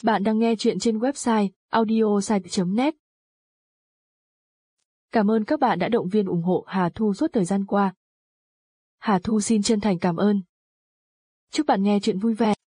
Bạn đang nghe chuyện trên website audiosite.net. Cảm ơn các bạn đã động viên ủng hộ Hà Thu suốt thời gian qua. Hà Thu xin chân thành cảm ơn. Chúc bạn nghe chuyện vui vẻ.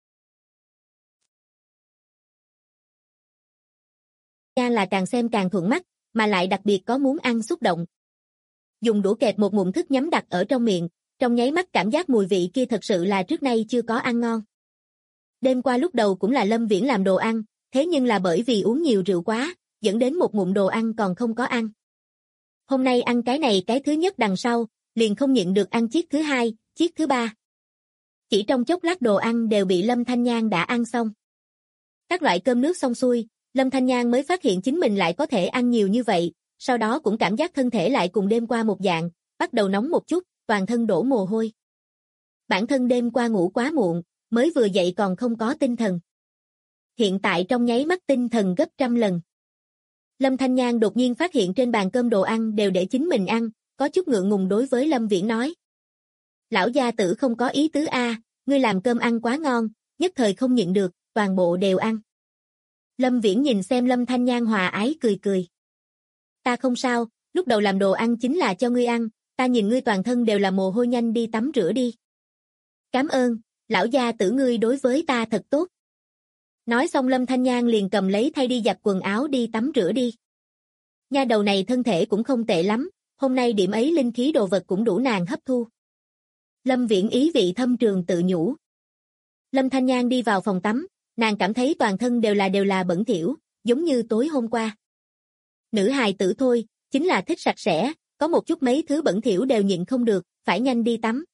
Là càng xem càng thuận mắt, mà lại đặc biệt có muốn ăn xúc động. Dùng đũa kẹp một ngụm thức nhắm đặt ở trong miệng, trong nháy mắt cảm giác mùi vị kia thật sự là trước nay chưa có ăn ngon. Đêm qua lúc đầu cũng là Lâm Viễn làm đồ ăn, thế nhưng là bởi vì uống nhiều rượu quá, dẫn đến một ngụm đồ ăn còn không có ăn. Hôm nay ăn cái này cái thứ nhất đằng sau, liền không nhịn được ăn chiếc thứ hai, chiếc thứ ba. Chỉ trong chốc lát đồ ăn đều bị Lâm Thanh Nhan đã ăn xong. Các loại cơm nước xong xuôi, Lâm Thanh Nhan mới phát hiện chính mình lại có thể ăn nhiều như vậy, sau đó cũng cảm giác thân thể lại cùng đêm qua một dạng, bắt đầu nóng một chút, toàn thân đổ mồ hôi. Bản thân đêm qua ngủ quá muộn, mới vừa dậy còn không có tinh thần. Hiện tại trong nháy mắt tinh thần gấp trăm lần. Lâm Thanh Nhan đột nhiên phát hiện trên bàn cơm đồ ăn đều để chính mình ăn, có chút ngượng ngùng đối với Lâm Viễn nói. Lão gia tử không có ý tứ a, ngươi làm cơm ăn quá ngon, nhất thời không nhịn được, toàn bộ đều ăn. Lâm Viễn nhìn xem Lâm Thanh Nhan hòa ái cười cười. Ta không sao, lúc đầu làm đồ ăn chính là cho ngươi ăn, ta nhìn ngươi toàn thân đều là mồ hôi, nhanh đi tắm rửa đi. Cảm ơn, lão gia tử ngươi đối với ta thật tốt. Nói xong Lâm Thanh Nhan liền cầm lấy thay đi giặt quần áo đi tắm rửa đi. Nha đầu này thân thể cũng không tệ lắm, hôm nay điểm ấy linh khí đồ vật cũng đủ nàng hấp thu. Lâm Viễn ý vị thâm trường tự nhủ. Lâm Thanh Nhan đi vào phòng tắm, nàng cảm thấy toàn thân đều là bẩn thỉu, giống như tối hôm qua. Nữ hài tử thôi, chính là thích sạch sẽ, có một chút mấy thứ bẩn thỉu đều nhịn không được, phải nhanh đi tắm.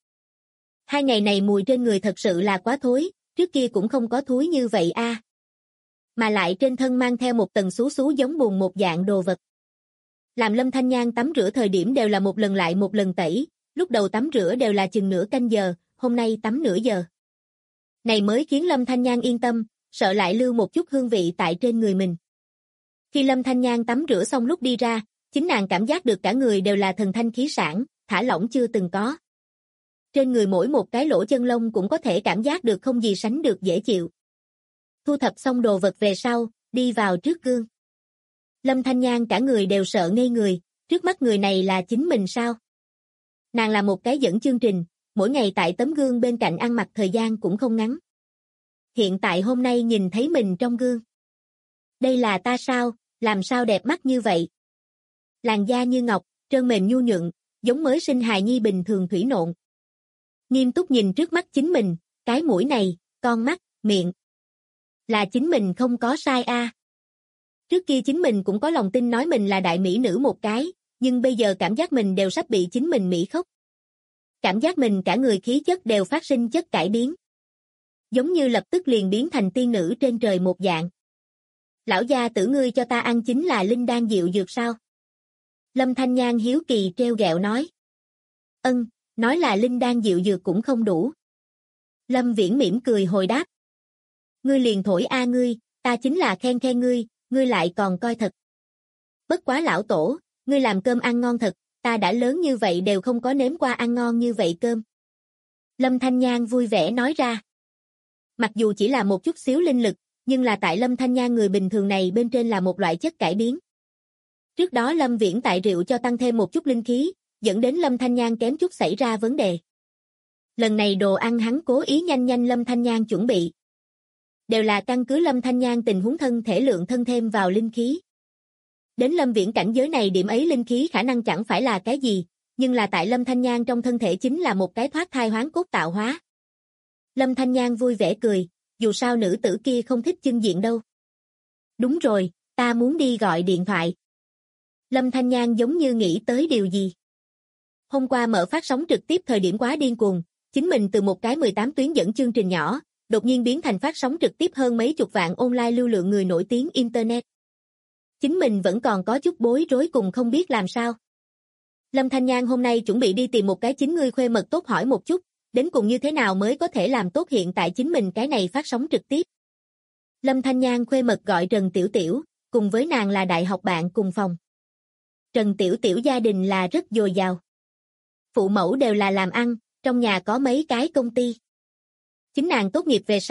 2 ngày này mùi trên người thật sự là quá thối, trước kia cũng không có thúi như vậy a. Mà lại trên thân mang theo một tầng xú xú giống bùn một dạng đồ vật. Làm Lâm Thanh Nhan tắm rửa thời điểm đều là một lần lại một lần tẩy, lúc đầu tắm rửa đều là chừng nửa canh giờ, hôm nay tắm nửa giờ. Này mới khiến Lâm Thanh Nhan yên tâm, sợ lại lưu một chút hương vị tại trên người mình. Khi Lâm Thanh Nhan tắm rửa xong lúc đi ra, chính nàng cảm giác được cả người đều là thần thanh khí sảng, thả lỏng chưa từng có. Trên người mỗi một cái lỗ chân lông cũng có thể cảm giác được không gì sánh được dễ chịu. Thu thập xong đồ vật về sau, đi vào trước gương. Lâm Thanh Nhan cả người đều sợ ngây người, trước mắt người này là chính mình sao? Nàng là một cái dẫn chương trình, mỗi ngày tại tấm gương bên cạnh ăn mặc thời gian cũng không ngắn. Hiện tại hôm nay nhìn thấy mình trong gương. Đây là ta sao, làm sao đẹp mắt như vậy? Làn da như ngọc, trơn mềm nhu nhuận, giống mới sinh hài nhi bình thường thủy nộn. Nghiêm túc nhìn trước mắt chính mình, cái mũi này, con mắt, miệng. Là chính mình không có sai a. Trước kia chính mình cũng có lòng tin nói mình là đại mỹ nữ một cái, nhưng bây giờ cảm giác mình đều sắp bị chính mình mỹ khóc. Cảm giác mình cả người khí chất đều phát sinh chất cải biến. Giống như lập tức liền biến thành tiên nữ trên trời một dạng. Lão gia tử ngươi cho ta ăn chính là linh đan diệu dược sao? Lâm Thanh Nhan hiếu kỳ treo gẹo nói. Nói là linh đan diệu dược cũng không đủ. Lâm Viễn mỉm cười hồi đáp. Ngươi liền thổi a ngươi, ta chính là khen ngươi, ngươi lại còn coi thật. Bất quá lão tổ, ngươi làm cơm ăn ngon thật, ta đã lớn như vậy đều không có nếm qua ăn ngon như vậy cơm. Lâm Thanh Nhan vui vẻ nói ra. Mặc dù chỉ là một chút xíu linh lực, nhưng là tại Lâm Thanh Nhan người bình thường này bên trên là một loại chất cải biến. Trước đó Lâm Viễn tại rượu cho tăng thêm một chút linh khí, dẫn đến Lâm Thanh Nhan kém chút xảy ra vấn đề. Lần này đồ ăn hắn cố ý nhanh Lâm Thanh Nhan chuẩn bị. Đều là căn cứ Lâm Thanh Nhan tình huống thân thể lượng thân thêm vào linh khí. Đến Lâm Viễn cảnh giới này điểm ấy linh khí khả năng chẳng phải là cái gì, nhưng là tại Lâm Thanh Nhan trong thân thể chính là một cái thoát thai hoán cốt tạo hóa. Lâm Thanh Nhan vui vẻ cười, dù sao nữ tử kia không thích chưng diện đâu. Đúng rồi, ta muốn đi gọi điện thoại. Lâm Thanh Nhan giống như nghĩ tới điều gì. Hôm qua mở phát sóng trực tiếp thời điểm quá điên cuồng, chính mình từ một cái 18 tuyến dẫn chương trình nhỏ, đột nhiên biến thành phát sóng trực tiếp hơn mấy chục vạn online lưu lượng người nổi tiếng Internet. Chính mình vẫn còn có chút bối rối cùng không biết làm sao. Lâm Thanh Nhan hôm nay chuẩn bị đi tìm một cái chính ngươi khuê mật tốt hỏi một chút, đến cùng như thế nào mới có thể làm tốt hiện tại chính mình cái này phát sóng trực tiếp. Lâm Thanh Nhan khuê mật gọi Trần Tiểu Tiểu, cùng với nàng là đại học bạn cùng phòng. Trần Tiểu Tiểu gia đình là rất dồi dào. Phụ mẫu đều là làm ăn, trong nhà có mấy cái công ty. Chính nàng tốt nghiệp về sau,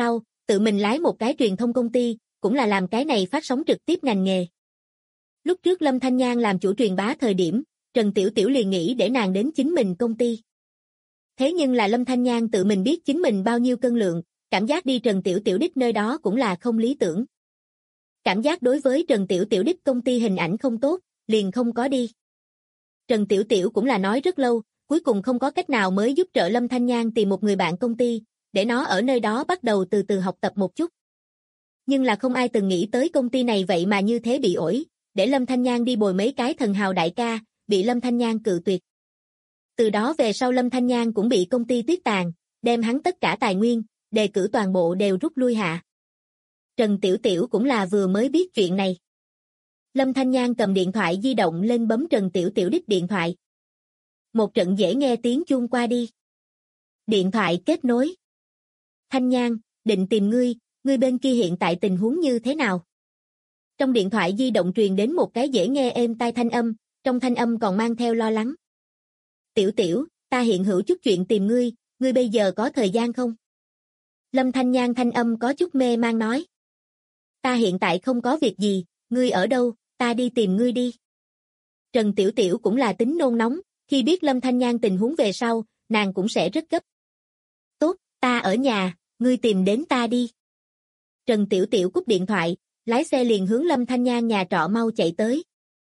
tự mình lái một cái truyền thông công ty, cũng là làm cái này phát sóng trực tiếp ngành nghề. Lúc trước Lâm Thanh Nhan làm chủ truyền bá thời điểm, Trần Tiểu Tiểu liền nghĩ để nàng đến chính mình công ty. Thế nhưng là Lâm Thanh Nhan tự mình biết chính mình bao nhiêu cân lượng, cảm giác đi Trần Tiểu Tiểu đích nơi đó cũng là không lý tưởng. Cảm giác đối với Trần Tiểu Tiểu đích công ty hình ảnh không tốt, liền không có đi. Trần Tiểu Tiểu cũng là nói rất lâu, cuối cùng không có cách nào mới giúp trợ Lâm Thanh Nhan tìm một người bạn công ty, để nó ở nơi đó bắt đầu từ từ học tập một chút. Nhưng là không ai từng nghĩ tới công ty này vậy mà như thế bị ổi, để Lâm Thanh Nhan đi bồi mấy cái thần hào đại ca, bị Lâm Thanh Nhan cự tuyệt. Từ đó về sau Lâm Thanh Nhan cũng bị công ty tuyết tàn, đem hắn tất cả tài nguyên, đề cử toàn bộ đều rút lui hạ. Trần Tiểu Tiểu cũng là vừa mới biết chuyện này. Lâm Thanh Nhan cầm điện thoại di động lên bấm Trần Tiểu Tiểu đích điện thoại. Một trận dễ nghe tiếng chuông qua đi. Điện thoại kết nối. Thanh Nhan, định tìm ngươi, ngươi bên kia hiện tại tình huống như thế nào? Trong điện thoại di động truyền đến một cái dễ nghe êm tai thanh âm, trong thanh âm còn mang theo lo lắng. Tiểu Tiểu, ta hiện hữu chút chuyện tìm ngươi, ngươi bây giờ có thời gian không? Lâm Thanh Nhan thanh âm có chút mê mang nói. Ta hiện tại không có việc gì, ngươi ở đâu, ta đi tìm ngươi đi. Trần Tiểu Tiểu cũng là tính nôn nóng, khi biết Lâm Thanh Nhan tình huống về sau, nàng cũng sẽ rất gấp. Tốt, ta ở nhà, ngươi tìm đến ta đi. Trần Tiểu Tiểu cúp điện thoại, lái xe liền hướng Lâm Thanh Nhan nhà trọ mau chạy tới.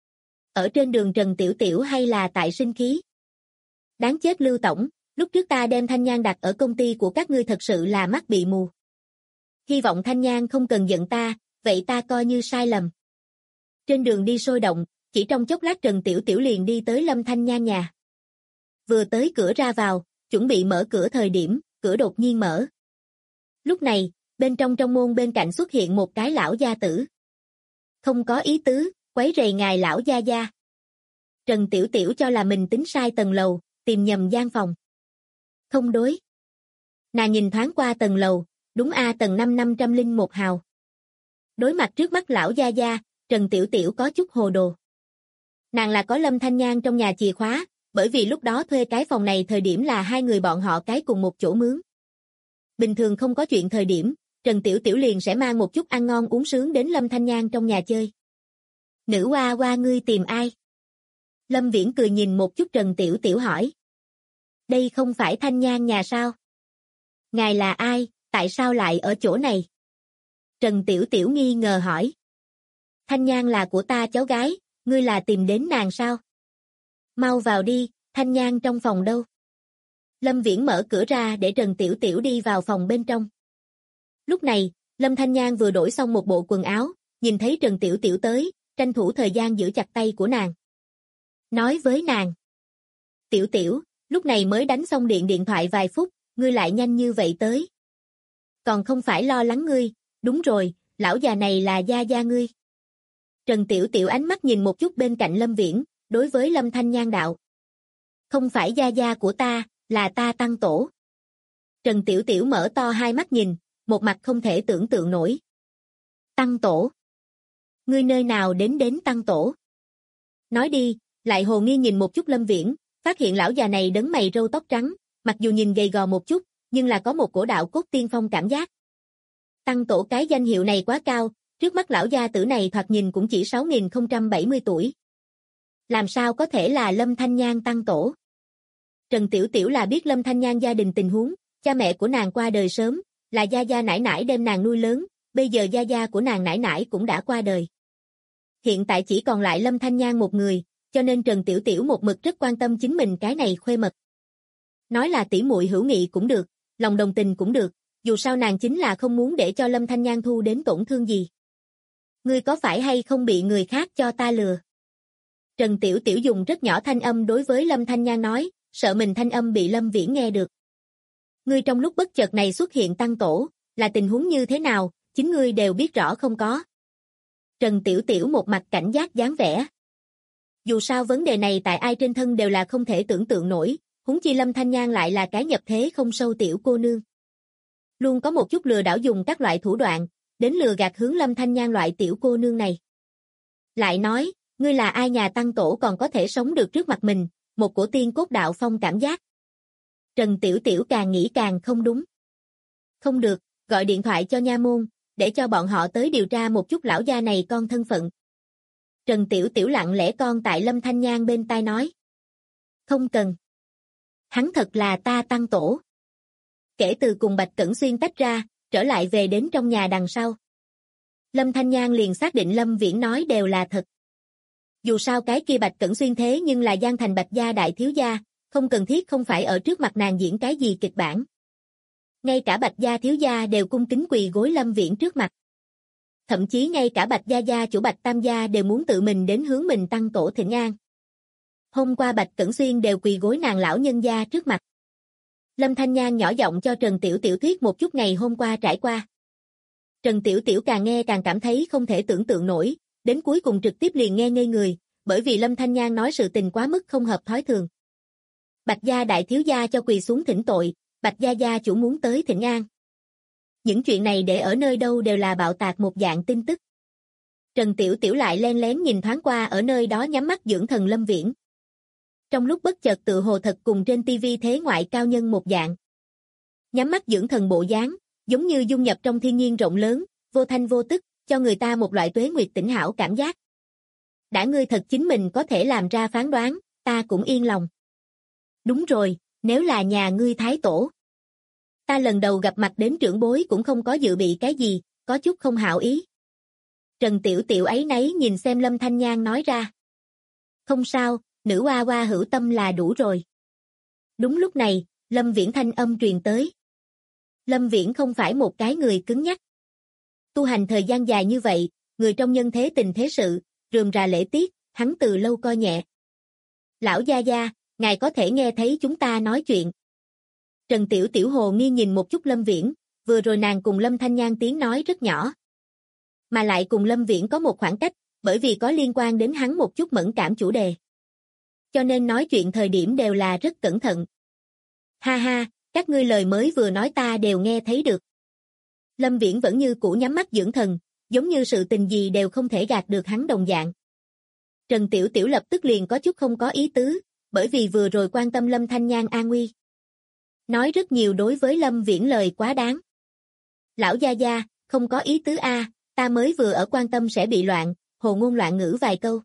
Ở trên đường Trần Tiểu Tiểu hay là tại sinh khí. Đáng chết Lưu Tổng, lúc trước ta đem Thanh Nhan đặt ở công ty của các ngươi thật sự là mắt bị mù. Hy vọng Thanh Nhan không cần giận ta, vậy ta coi như sai lầm. Trên đường đi sôi động, chỉ trong chốc lát Trần Tiểu Tiểu liền đi tới Lâm Thanh Nhan nhà. Vừa tới cửa ra vào, chuẩn bị mở cửa thời điểm, cửa đột nhiên mở. Lúc này, bên trong môn bên cạnh xuất hiện một cái lão gia tử. Không có ý tứ, quấy rầy ngài lão gia gia. Trần Tiểu Tiểu cho là mình tính sai tầng lầu, tìm nhầm gian phòng. Không đối. Nàng nhìn thoáng qua tầng lầu, đúng tầng 501 hào. Đối mặt trước mắt lão gia gia, Trần Tiểu Tiểu có chút hồ đồ. Nàng là có Lâm Thanh Nhan trong nhà chìa khóa, bởi vì lúc đó thuê cái phòng này thời điểm là hai người bọn họ cái cùng một chỗ mướn. Bình thường không có chuyện thời điểm, Trần Tiểu Tiểu liền sẽ mang một chút ăn ngon uống sướng đến Lâm Thanh Nhan trong nhà chơi. Nữ hoa hoa ngươi tìm ai? Lâm Viễn cười nhìn một chút Trần Tiểu Tiểu hỏi. Đây không phải Thanh Nhan nhà sao? Ngài là ai, tại sao lại ở chỗ này? Trần Tiểu Tiểu nghi ngờ hỏi. Thanh Nhan là của ta cháu gái, ngươi là tìm đến nàng sao? Mau vào đi, Thanh Nhan trong phòng đâu? Lâm Viễn mở cửa ra để Trần Tiểu Tiểu đi vào phòng bên trong. Lúc này, Lâm Thanh Nhan vừa đổi xong một bộ quần áo, nhìn thấy Trần Tiểu Tiểu tới, tranh thủ thời gian giữ chặt tay của nàng. Nói với nàng. Tiểu Tiểu, lúc này mới đánh xong điện thoại vài phút, ngươi lại nhanh như vậy tới. Còn không phải lo lắng ngươi, đúng rồi, lão già này là gia gia ngươi. Trần Tiểu Tiểu ánh mắt nhìn một chút bên cạnh Lâm Viễn, đối với Lâm Thanh Nhan đạo. Không phải gia gia của ta, là ta tăng tổ. Trần Tiểu Tiểu mở to hai mắt nhìn, một mặt không thể tưởng tượng nổi. Tăng tổ? Ngươi nơi nào đến tăng tổ? Nói đi, lại hồ nghi nhìn một chút Lâm Viễn, phát hiện lão già này đấng mày râu tóc trắng, mặc dù nhìn gầy gò một chút, nhưng là có một cổ đạo cốt tiên phong cảm giác. Tăng tổ cái danh hiệu này quá cao, trước mắt lão gia tử này thoạt nhìn cũng chỉ 6070 tuổi. Làm sao có thể là Lâm Thanh Nhan tăng tổ? Trần Tiểu Tiểu là biết Lâm Thanh Nhan gia đình tình huống, cha mẹ của nàng qua đời sớm, là gia gia nải nải đem nàng nuôi lớn, bây giờ gia gia của nàng nải nải cũng đã qua đời. Hiện tại chỉ còn lại Lâm Thanh Nhan một người, cho nên Trần Tiểu Tiểu một mực rất quan tâm chính mình cái này khuê mật. Nói là tỉ muội hữu nghị cũng được, lòng đồng tình cũng được, dù sao nàng chính là không muốn để cho Lâm Thanh Nhan thu đến tổn thương gì. Ngươi có phải hay không bị người khác cho ta lừa? Trần Tiểu Tiểu dùng rất nhỏ thanh âm đối với Lâm Thanh Nhan nói, sợ mình thanh âm bị Lâm Viễn nghe được. Ngươi trong lúc bất chợt này xuất hiện tăng tổ, là tình huống như thế nào, chính ngươi đều biết rõ không có. Trần Tiểu Tiểu một mặt cảnh giác dáng vẻ. Dù sao vấn đề này tại ai trên thân đều là không thể tưởng tượng nổi, huống chi Lâm Thanh Nhan lại là cái nhập thế không sâu tiểu cô nương. Luôn có một chút lừa đảo dùng các loại thủ đoạn, đến lừa gạt hướng Lâm Thanh Nhan loại tiểu cô nương này. Lại nói, ngươi là ai nhà tăng tổ còn có thể sống được trước mặt mình, một cổ tiên cốt đạo phong cảm giác. Trần Tiểu Tiểu càng nghĩ càng không đúng. Không được, gọi điện thoại cho nha môn, để cho bọn họ tới điều tra một chút lão gia này con thân phận. Trần Tiểu Tiểu lặng lẽ con tại Lâm Thanh Nhan bên tai nói. Không cần. Hắn thật là ta tăng tổ. Kể từ cùng Bạch Cẩn Xuyên tách ra, trở lại về đến trong nhà đằng sau. Lâm Thanh Nhan liền xác định Lâm Viễn nói đều là thật. Dù sao cái kia Bạch Cẩn Xuyên thế nhưng là Giang Thành Bạch gia đại thiếu gia, không cần thiết không phải ở trước mặt nàng diễn cái gì kịch bản. Ngay cả Bạch gia thiếu gia đều cung kính quỳ gối Lâm Viễn trước mặt. Thậm chí ngay cả Bạch gia gia chủ Bạch Tam gia đều muốn tự mình đến hướng mình tăng tổ thỉnh an. Hôm qua Bạch Cẩn Xuyên đều quỳ gối nàng lão nhân gia trước mặt. Lâm Thanh Nhan nhỏ giọng cho Trần Tiểu Tiểu thuyết một chút ngày hôm qua trải qua. Trần Tiểu Tiểu càng nghe càng cảm thấy không thể tưởng tượng nổi, đến cuối cùng trực tiếp liền nghe ngây người, bởi vì Lâm Thanh Nhan nói sự tình quá mức không hợp thói thường. Bạch gia đại thiếu gia cho quỳ xuống thỉnh tội, Bạch gia gia chủ muốn tới thỉnh an. Những chuyện này để ở nơi đâu đều là bạo tạc một dạng tin tức. Trần Tiểu Tiểu lại len lén nhìn thoáng qua ở nơi đó nhắm mắt dưỡng thần Lâm Viễn. Trong lúc bất chợt tự hồ thật cùng trên tivi thế ngoại cao nhân một dạng. Nhắm mắt dưỡng thần bộ dáng, giống như dung nhập trong thiên nhiên rộng lớn, vô thanh vô tức, cho người ta một loại tuế nguyệt tỉnh hảo cảm giác. Đã ngươi thật chính mình có thể làm ra phán đoán, ta cũng yên lòng. Đúng rồi, nếu là nhà ngươi thái tổ. Ta lần đầu gặp mặt đến trưởng bối cũng không có dự bị cái gì, có chút không hảo ý. Trần Tiểu Tiểu ấy nấy nhìn xem Lâm Thanh Nhan nói ra. Không sao, nữ hoa hoa hữu tâm là đủ rồi. Đúng lúc này, Lâm Viễn thanh âm truyền tới. Lâm Viễn không phải một cái người cứng nhắc. Tu hành thời gian dài như vậy, người trong nhân thế tình thế sự, rườm rà lễ tiết, hắn từ lâu coi nhẹ. Lão gia gia, ngài có thể nghe thấy chúng ta nói chuyện. Trần Tiểu Tiểu hồ nghi nhìn một chút Lâm Viễn, vừa rồi nàng cùng Lâm Thanh Nhan tiếng nói rất nhỏ. Mà lại cùng Lâm Viễn có một khoảng cách, bởi vì có liên quan đến hắn một chút mẫn cảm chủ đề. Cho nên nói chuyện thời điểm đều là rất cẩn thận. Ha ha, các ngươi lời mới vừa nói ta đều nghe thấy được. Lâm Viễn vẫn như cũ nhắm mắt dưỡng thần, giống như sự tình gì đều không thể gạt được hắn đồng dạng. Trần Tiểu Tiểu lập tức liền có chút không có ý tứ, bởi vì vừa rồi quan tâm Lâm Thanh Nhan an nguy. Nói rất nhiều đối với Lâm Viễn lời quá đáng. Lão gia gia, không có ý tứ a, ta mới vừa ở quan tâm sẽ bị loạn, hồ ngôn loạn ngữ vài câu.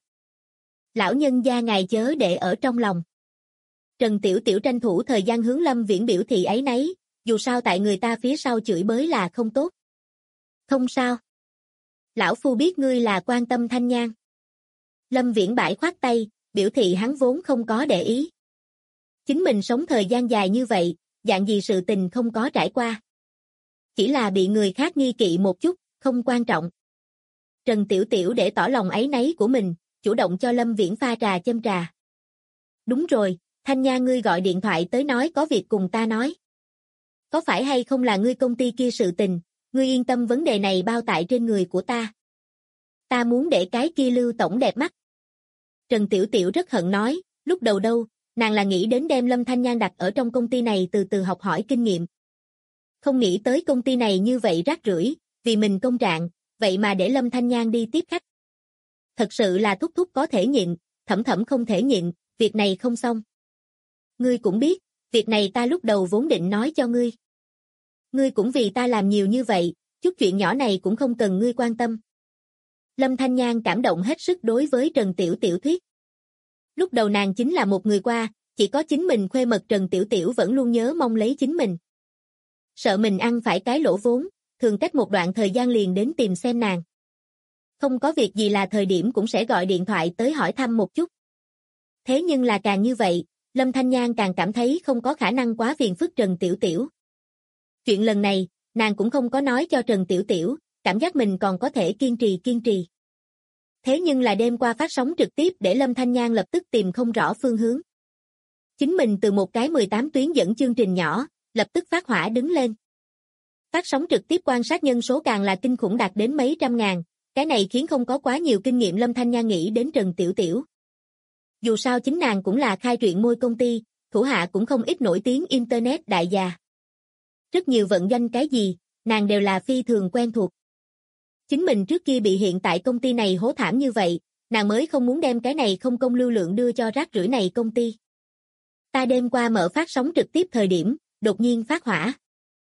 Lão nhân gia ngài chớ để ở trong lòng. Trần Tiểu Tiểu tranh thủ thời gian hướng Lâm Viễn biểu thị ấy nấy, dù sao tại người ta phía sau chửi bới là không tốt. Không sao. Lão phu biết ngươi là quan tâm Thanh Nhan. Lâm Viễn bãi khoát tay, biểu thị hắn vốn không có để ý. Chính mình sống thời gian dài như vậy, dạng gì sự tình không có trải qua. Chỉ là bị người khác nghi kỵ một chút, không quan trọng. Trần Tiểu Tiểu để tỏ lòng áy náy của mình, chủ động cho Lâm Viễn pha trà châm trà. Đúng rồi, Thanh Nha ngươi gọi điện thoại tới nói có việc cùng ta nói. Có phải hay không là ngươi công ty kia sự tình, ngươi yên tâm vấn đề này bao tại trên người của ta. Ta muốn để cái kia Lưu tổng đẹp mắt. Trần Tiểu Tiểu rất hận nói, lúc đầu đâu, nàng là nghĩ đến đem Lâm Thanh Nhan đặt ở trong công ty này từ từ học hỏi kinh nghiệm. Không nghĩ tới công ty này như vậy rác rưởi, vì mình công trạng, vậy mà để Lâm Thanh Nhan đi tiếp khách. Thật sự là thúc thúc có thể nhịn, thẩm thẩm không thể nhịn, việc này không xong. Ngươi cũng biết, việc này ta lúc đầu vốn định nói cho ngươi. Ngươi cũng vì ta làm nhiều như vậy, chút chuyện nhỏ này cũng không cần ngươi quan tâm. Lâm Thanh Nhan cảm động hết sức đối với Trần Tiểu Tiểu thuyết. Lúc đầu nàng chính là một người qua, chỉ có chính mình khuê mật Trần Tiểu Tiểu vẫn luôn nhớ mong lấy chính mình. Sợ mình ăn phải cái lỗ vốn, thường cách một đoạn thời gian liền đến tìm xem nàng. Không có việc gì là thời điểm cũng sẽ gọi điện thoại tới hỏi thăm một chút. Thế nhưng là càng như vậy, Lâm Thanh Nhan càng cảm thấy không có khả năng quá phiền phức Trần Tiểu Tiểu. Chuyện lần này, nàng cũng không có nói cho Trần Tiểu Tiểu, cảm giác mình còn có thể kiên trì. Thế nhưng là đêm qua phát sóng trực tiếp để Lâm Thanh Nhan lập tức tìm không rõ phương hướng. Chính mình từ một cái 18 tuyến dẫn chương trình nhỏ, lập tức phát hỏa đứng lên. Phát sóng trực tiếp quan sát nhân số càng là kinh khủng đạt đến mấy trăm ngàn, cái này khiến không có quá nhiều kinh nghiệm Lâm Thanh Nhan nghĩ đến Trần Tiểu Tiểu. Dù sao chính nàng cũng là khai truyện môi công ty, thủ hạ cũng không ít nổi tiếng internet đại già. Rất nhiều vận doanh cái gì, nàng đều là phi thường quen thuộc. Chính mình trước kia bị hiện tại công ty này hố thảm như vậy, nàng mới không muốn đem cái này không công lưu lượng đưa cho rác rưởi này công ty. Ta đêm qua mở phát sóng trực tiếp thời điểm, đột nhiên phát hỏa.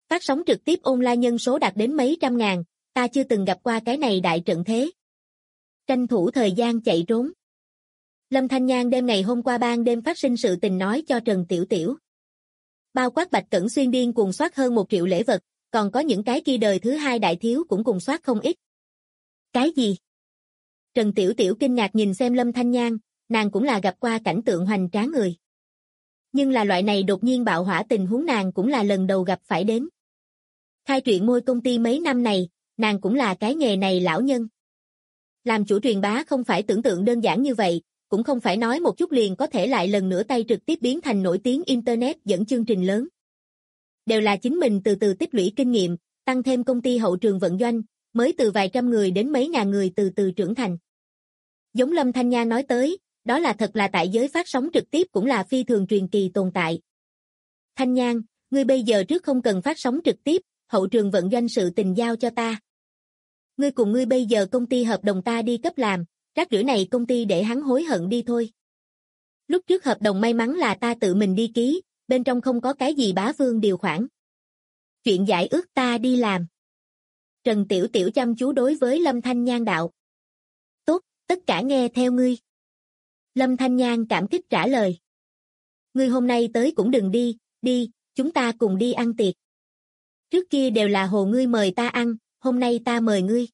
Phát sóng trực tiếp online nhân số đạt đến mấy trăm ngàn, ta chưa từng gặp qua cái này đại trận thế. Tranh thủ thời gian chạy trốn. Lâm Thanh Nhan đêm ngày hôm qua ban đêm phát sinh sự tình nói cho Trần Tiểu Tiểu. Bao quát Bạch Cẩn Xuyên điên cuồng soát hơn 1 triệu lễ vật, còn có những cái kia đời thứ hai đại thiếu cũng cùng soát không ít. Cái gì? Trần Tiểu Tiểu kinh ngạc nhìn xem Lâm Thanh Nhan, nàng cũng là gặp qua cảnh tượng hoành tráng người. Nhưng là loại này đột nhiên bạo hỏa tình huống nàng cũng là lần đầu gặp phải đến. Khai truyện môi công ty mấy năm này, nàng cũng là cái nghề này lão nhân. Làm chủ truyền bá không phải tưởng tượng đơn giản như vậy, cũng không phải nói một chút liền có thể lại lần nữa tay trực tiếp biến thành nổi tiếng Internet dẫn chương trình lớn. Đều là chính mình từ từ tích lũy kinh nghiệm, tăng thêm công ty hậu trường vận doanh, mới từ vài trăm người đến mấy ngàn người từ từ trưởng thành. Giống Lâm Thanh Nha nói tới, đó là thật là tại giới phát sóng trực tiếp cũng là phi thường truyền kỳ tồn tại. Thanh Nhan, ngươi bây giờ trước không cần phát sóng trực tiếp, hậu trường vận doanh sự tình giao cho ta. Ngươi cùng ngươi bây giờ công ty hợp đồng ta đi cấp làm, rác rưởi này công ty để hắn hối hận đi thôi. Lúc trước hợp đồng may mắn là ta tự mình đi ký, bên trong không có cái gì bá vương điều khoản. Chuyện giải ước ta đi làm. Trần Tiểu Tiểu chăm chú đối với Lâm Thanh Nhan đạo. Tốt, tất cả nghe theo ngươi. Lâm Thanh Nhan cảm kích trả lời. Ngươi hôm nay tới cũng đừng đi, đi, chúng ta cùng đi ăn tiệc. Trước kia đều là hồ ngươi mời ta ăn, hôm nay ta mời ngươi.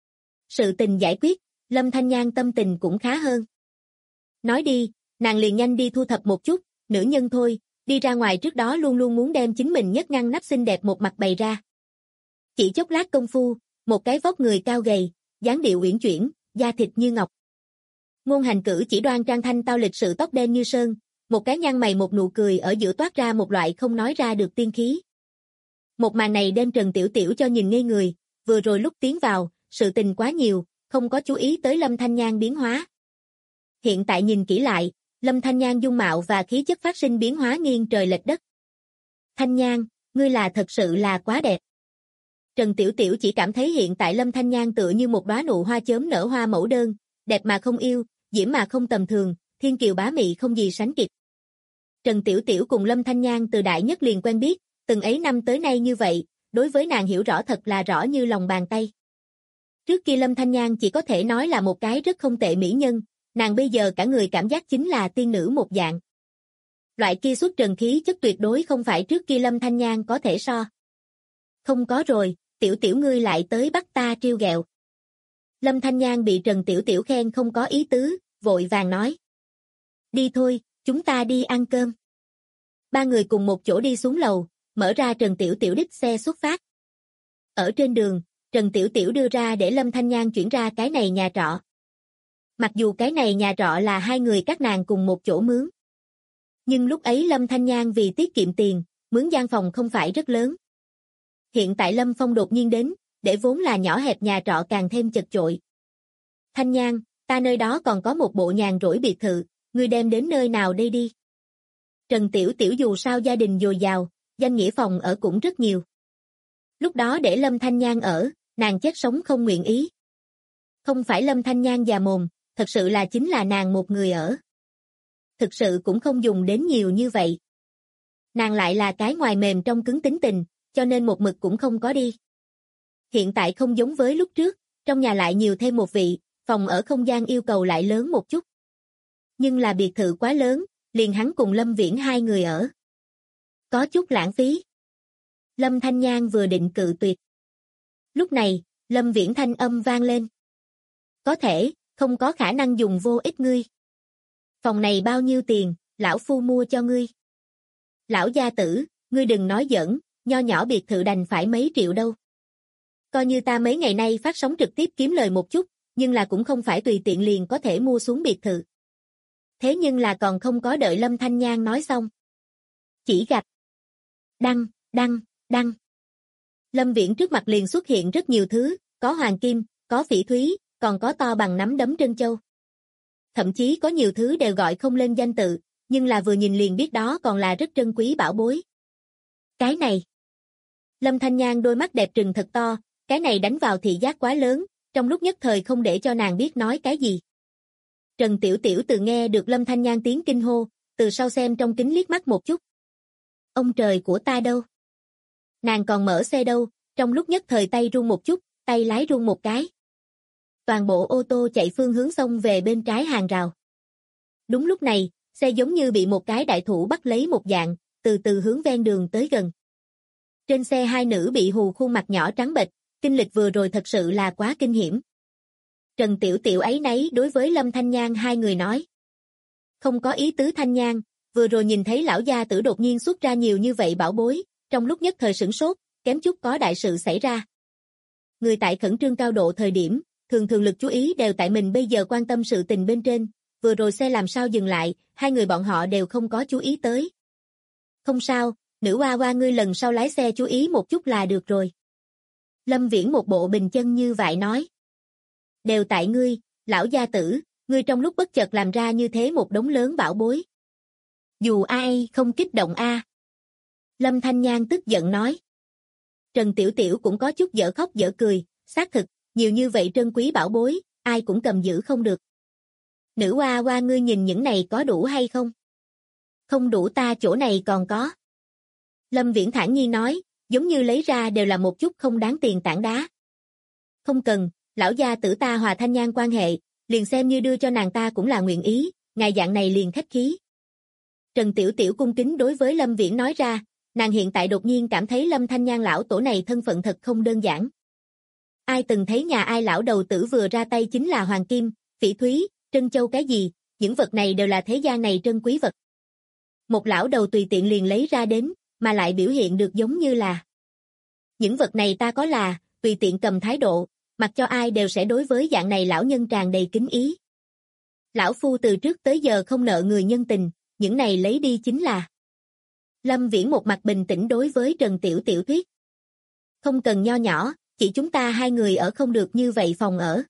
Sự tình giải quyết, Lâm Thanh Nhan tâm tình cũng khá hơn. Nói đi, nàng liền nhanh đi thu thập một chút, nữ nhân thôi, đi ra ngoài trước đó luôn luôn muốn đem chính mình nhất ngăn nắp xinh đẹp một mặt bày ra. Chỉ chốc lát công phu, một cái vóc người cao gầy, dáng điệu uyển chuyển, da thịt như ngọc. Ngôn hành cử chỉ đoan trang thanh tao lịch sự tóc đen như sơn, một cái nhăn mày một nụ cười ở giữa toát ra một loại không nói ra được tiên khí. Một màn này đem Trần Tiểu Tiểu cho nhìn ngây người, vừa rồi lúc tiến vào, sự tình quá nhiều, không có chú ý tới Lâm Thanh Nhan biến hóa. Hiện tại nhìn kỹ lại, Lâm Thanh Nhan dung mạo và khí chất phát sinh biến hóa nghiêng trời lệch đất. Thanh Nhan, ngươi là thật sự là quá đẹp. Trần Tiểu Tiểu chỉ cảm thấy hiện tại Lâm Thanh Nhan tựa như một đóa nụ hoa chớm nở hoa mẫu đơn, đẹp mà không yêu, diễm mà không tầm thường, thiên kiều bá mị không gì sánh kịp. Trần Tiểu Tiểu cùng Lâm Thanh Nhan từ đại nhất liền quen biết, từng ấy năm tới nay như vậy, đối với nàng hiểu rõ thật là rõ như lòng bàn tay. Trước kia Lâm Thanh Nhan chỉ có thể nói là một cái rất không tệ mỹ nhân, nàng bây giờ cả người cảm giác chính là tiên nữ một dạng. Loại kia xuất trần khí chất tuyệt đối không phải trước kia Lâm Thanh Nhan có thể so. Không có rồi, Tiểu Tiểu ngươi lại tới bắt ta trêu ghẹo. Lâm Thanh Nhan bị Trần Tiểu Tiểu khen không có ý tứ, vội vàng nói. Đi thôi, chúng ta đi ăn cơm. Ba người cùng một chỗ đi xuống lầu, mở ra Trần Tiểu Tiểu đích xe xuất phát. Ở trên đường, Trần Tiểu Tiểu đưa ra để Lâm Thanh Nhan chuyển ra cái này nhà trọ. Mặc dù cái này nhà trọ là hai người các nàng cùng một chỗ mướn. Nhưng lúc ấy Lâm Thanh Nhan vì tiết kiệm tiền, mướn gian phòng không phải rất lớn. Hiện tại Lâm Phong đột nhiên đến, để vốn là nhỏ hẹp nhà trọ càng thêm chật chội. Thanh Nhan, ta nơi đó còn có một bộ nhàn rỗi biệt thự, ngươi đem đến nơi nào đây đi? Trần Tiểu Tiểu dù sao gia đình dồi dào, danh nghĩa phòng ở cũng rất nhiều. Lúc đó để Lâm Thanh Nhan ở, nàng chết sống không nguyện ý. Không phải Lâm Thanh Nhan già mồm, thật sự là chính là nàng một người ở. Thực sự cũng không dùng đến nhiều như vậy. Nàng lại là cái ngoài mềm trong cứng tính tình, cho nên một mực cũng không có đi. Hiện tại không giống với lúc trước, trong nhà lại nhiều thêm một vị, phòng ở không gian yêu cầu lại lớn một chút. Nhưng là biệt thự quá lớn, liền hắn cùng Lâm Viễn hai người ở. Có chút lãng phí. Lâm Thanh Nhan vừa định cự tuyệt. Lúc này, Lâm Viễn thanh âm vang lên. Có thể, không có khả năng dùng vô ích ngươi. Phòng này bao nhiêu tiền, lão phu mua cho ngươi. Lão gia tử, ngươi đừng nói giỡn, nho nhỏ biệt thự đành phải mấy triệu đâu. Coi như ta mấy ngày nay phát sóng trực tiếp kiếm lời một chút, nhưng là cũng không phải tùy tiện liền có thể mua xuống biệt thự. Thế nhưng là còn không có đợi Lâm Thanh Nhan nói xong. Chỉ gặp. Đăng, đăng, đăng. Lâm Viễn trước mặt liền xuất hiện rất nhiều thứ, có hoàng kim, có phỉ thúy, còn có to bằng nắm đấm trân châu. Thậm chí có nhiều thứ đều gọi không lên danh tự, nhưng là vừa nhìn liền biết đó còn là rất trân quý bảo bối. Cái này. Lâm Thanh Nhan đôi mắt đẹp trừng thật to, cái này đánh vào thị giác quá lớn, trong lúc nhất thời không để cho nàng biết nói cái gì. Trần Tiểu Tiểu từ nghe được Lâm Thanh Nhan tiếng kinh hô, từ sau xem trong kính liếc mắt một chút. Ông trời của ta đâu? Nàng còn mở xe đâu, trong lúc nhất thời tay run một chút, tay lái run một cái. Toàn bộ ô tô chạy phương hướng xông về bên trái hàng rào. Đúng lúc này, xe giống như bị một cái đại thủ bắt lấy một dạng, từ từ hướng ven đường tới gần. Trên xe hai nữ bị hù khuôn mặt nhỏ trắng bệch, kinh lịch vừa rồi thật sự là quá kinh hiểm. Trần Tiểu Tiểu áy náy đối với Lâm Thanh Nhan hai người nói. Không có ý tứ Thanh Nhan, vừa rồi nhìn thấy lão gia tử đột nhiên xuất ra nhiều như vậy bảo bối, trong lúc nhất thời sửng sốt, kém chút có đại sự xảy ra. Người tại khẩn trương cao độ thời điểm, thường thường lực chú ý đều tại mình bây giờ quan tâm sự tình bên trên, vừa rồi xe làm sao dừng lại, hai người bọn họ đều không có chú ý tới. Không sao, nữ hoa hoa ngươi lần sau lái xe chú ý một chút là được rồi. Lâm Viễn một bộ bình chân như vậy nói. Đều tại ngươi, lão gia tử, ngươi trong lúc bất chợt làm ra như thế một đống lớn bảo bối. Dù ai không kích động a. Lâm Thanh Nhan tức giận nói. Trần Tiểu Tiểu cũng có chút dở khóc dở cười, xác thực, nhiều như vậy trân quý bảo bối, ai cũng cầm giữ không được. Nữ hoa hoa ngươi nhìn những này có đủ hay không? Không đủ ta chỗ này còn có. Lâm Viễn thản nhiên nói, giống như lấy ra đều là một chút không đáng tiền tảng đá. Không cần, lão gia tử ta hòa Thanh Nhan quan hệ, liền xem như đưa cho nàng ta cũng là nguyện ý, ngài dạng này liền khách khí. Trần Tiểu Tiểu cung kính đối với Lâm Viễn nói ra, nàng hiện tại đột nhiên cảm thấy Lâm Thanh Nhan lão tổ này thân phận thật không đơn giản. Ai từng thấy nhà ai lão đầu tử vừa ra tay chính là hoàng kim, phỉ thúy, trân châu cái gì, những vật này đều là thế gian này trân quý vật. Một lão đầu tùy tiện liền lấy ra đến, mà lại biểu hiện được giống như là. Những vật này ta có là, tùy tiện cầm thái độ, mặc cho ai đều sẽ đối với dạng này lão nhân tràn đầy kính ý. Lão phu từ trước tới giờ không nợ người nhân tình, những này lấy đi chính là. Lâm Viễn một mặt bình tĩnh đối với Trần Tiểu Tiểu thuyết. Không cần nho nhỏ, chỉ chúng ta hai người ở không được như vậy phòng ở.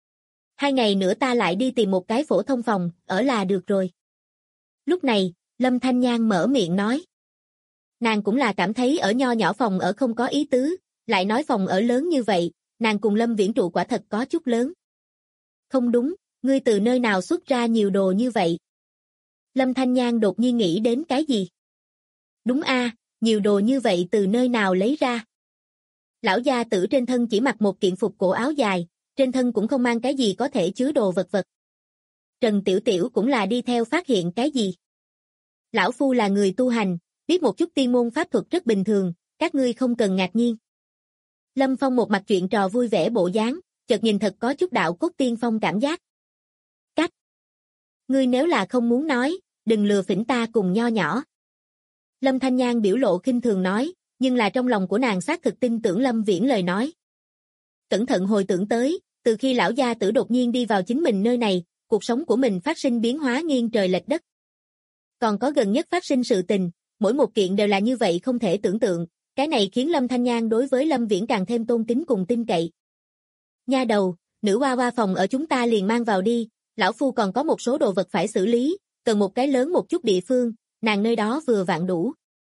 2 ngày nữa ta lại đi tìm một cái phổ thông phòng, ở là được rồi. Lúc này, Lâm Thanh Nhan mở miệng nói. Nàng cũng là cảm thấy ở nho nhỏ phòng ở không có ý tứ, lại nói phòng ở lớn như vậy, nàng cùng Lâm Viễn trụ quả thật có chút lớn. Không đúng, ngươi từ nơi nào xuất ra nhiều đồ như vậy? Lâm Thanh Nhan đột nhiên nghĩ đến cái gì? Đúng a, nhiều đồ như vậy từ nơi nào lấy ra? Lão gia tử trên thân chỉ mặc một kiện phục cổ áo dài, trên thân cũng không mang cái gì có thể chứa đồ vật vật. Trần Tiểu Tiểu cũng là đi theo phát hiện cái gì? Lão phu là người tu hành, biết một chút tiên môn pháp thuật rất bình thường, các ngươi không cần ngạc nhiên. Lâm Phong một mặt chuyện trò vui vẻ bộ dáng, chợt nhìn thật có chút đạo cốt tiên phong cảm giác. Cách. Ngươi nếu là không muốn nói, đừng lừa phỉnh ta cùng nho nhỏ. Lâm Thanh Nhan biểu lộ khinh thường nói, nhưng là trong lòng của nàng xác thực tin tưởng Lâm Viễn lời nói. Cẩn thận hồi tưởng tới, từ khi lão gia tử đột nhiên đi vào chính mình nơi này, cuộc sống của mình phát sinh biến hóa nghiêng trời lệch đất. Còn có gần nhất phát sinh sự tình, mỗi một kiện đều là như vậy không thể tưởng tượng, cái này khiến Lâm Thanh Nhan đối với Lâm Viễn càng thêm tôn kính cùng tin cậy. Nha đầu, nữ hoa hoa phòng ở chúng ta liền mang vào đi, lão phu còn có một số đồ vật phải xử lý, cần một cái lớn một chút địa phương, nàng nơi đó vừa vặn đủ.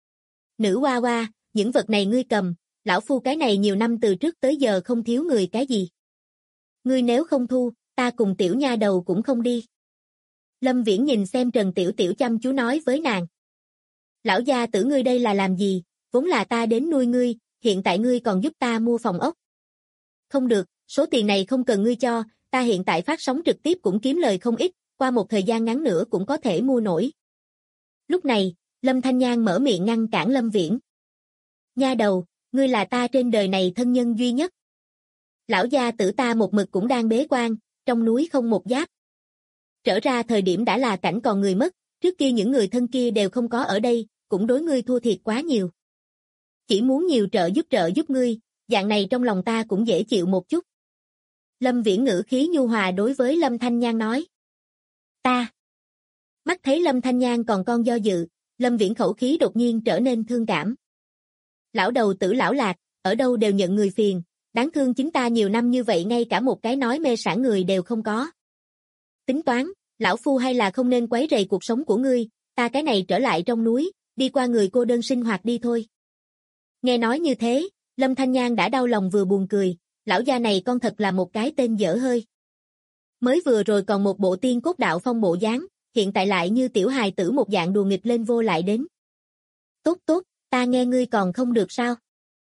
Nữ hoa hoa, những vật này ngươi cầm, lão phu cái này nhiều năm từ trước tới giờ không thiếu người cái gì. Ngươi nếu không thu, ta cùng tiểu nha đầu cũng không đi. Lâm Viễn nhìn xem Trần Tiểu Tiểu chăm chú nói với nàng. Lão gia tử ngươi đây là làm gì, vốn là ta đến nuôi ngươi, hiện tại ngươi còn giúp ta mua phòng ốc. Không được, số tiền này không cần ngươi cho, ta hiện tại phát sóng trực tiếp cũng kiếm lời không ít, qua một thời gian ngắn nữa cũng có thể mua nổi. Lúc này, Lâm Thanh Nhan mở miệng ngăn cản Lâm Viễn. Nha đầu, ngươi là ta trên đời này thân nhân duy nhất. Lão gia tử ta một mực cũng đang bế quan, trong núi không một giáp. Trở ra thời điểm đã là cảnh còn người mất, trước kia những người thân kia đều không có ở đây, cũng đối ngươi thua thiệt quá nhiều. Chỉ muốn nhiều trợ giúp ngươi, dạng này trong lòng ta cũng dễ chịu một chút. Lâm Viễn ngữ khí nhu hòa đối với Lâm Thanh Nhan nói. Ta. Mắt thấy Lâm Thanh Nhan còn con do dự, Lâm Viễn khẩu khí đột nhiên trở nên thương cảm. Lão đầu tử lão lạc, ở đâu đều nhận người phiền, đáng thương chính ta nhiều năm như vậy ngay cả một cái nói mê sản người đều không có. Tính toán, lão phu hay là không nên quấy rầy cuộc sống của ngươi, ta cái này trở lại trong núi, đi qua người cô đơn sinh hoạt đi thôi. Nghe nói như thế, Lâm Thanh Nhan đã đau lòng vừa buồn cười, lão gia này con thật là một cái tên dở hơi. Mới vừa rồi còn một bộ tiên cốt đạo phong bộ dáng, hiện tại lại như tiểu hài tử một dạng đùa nghịch lên vô lại đến. Tốt tốt, ta nghe ngươi còn không được sao?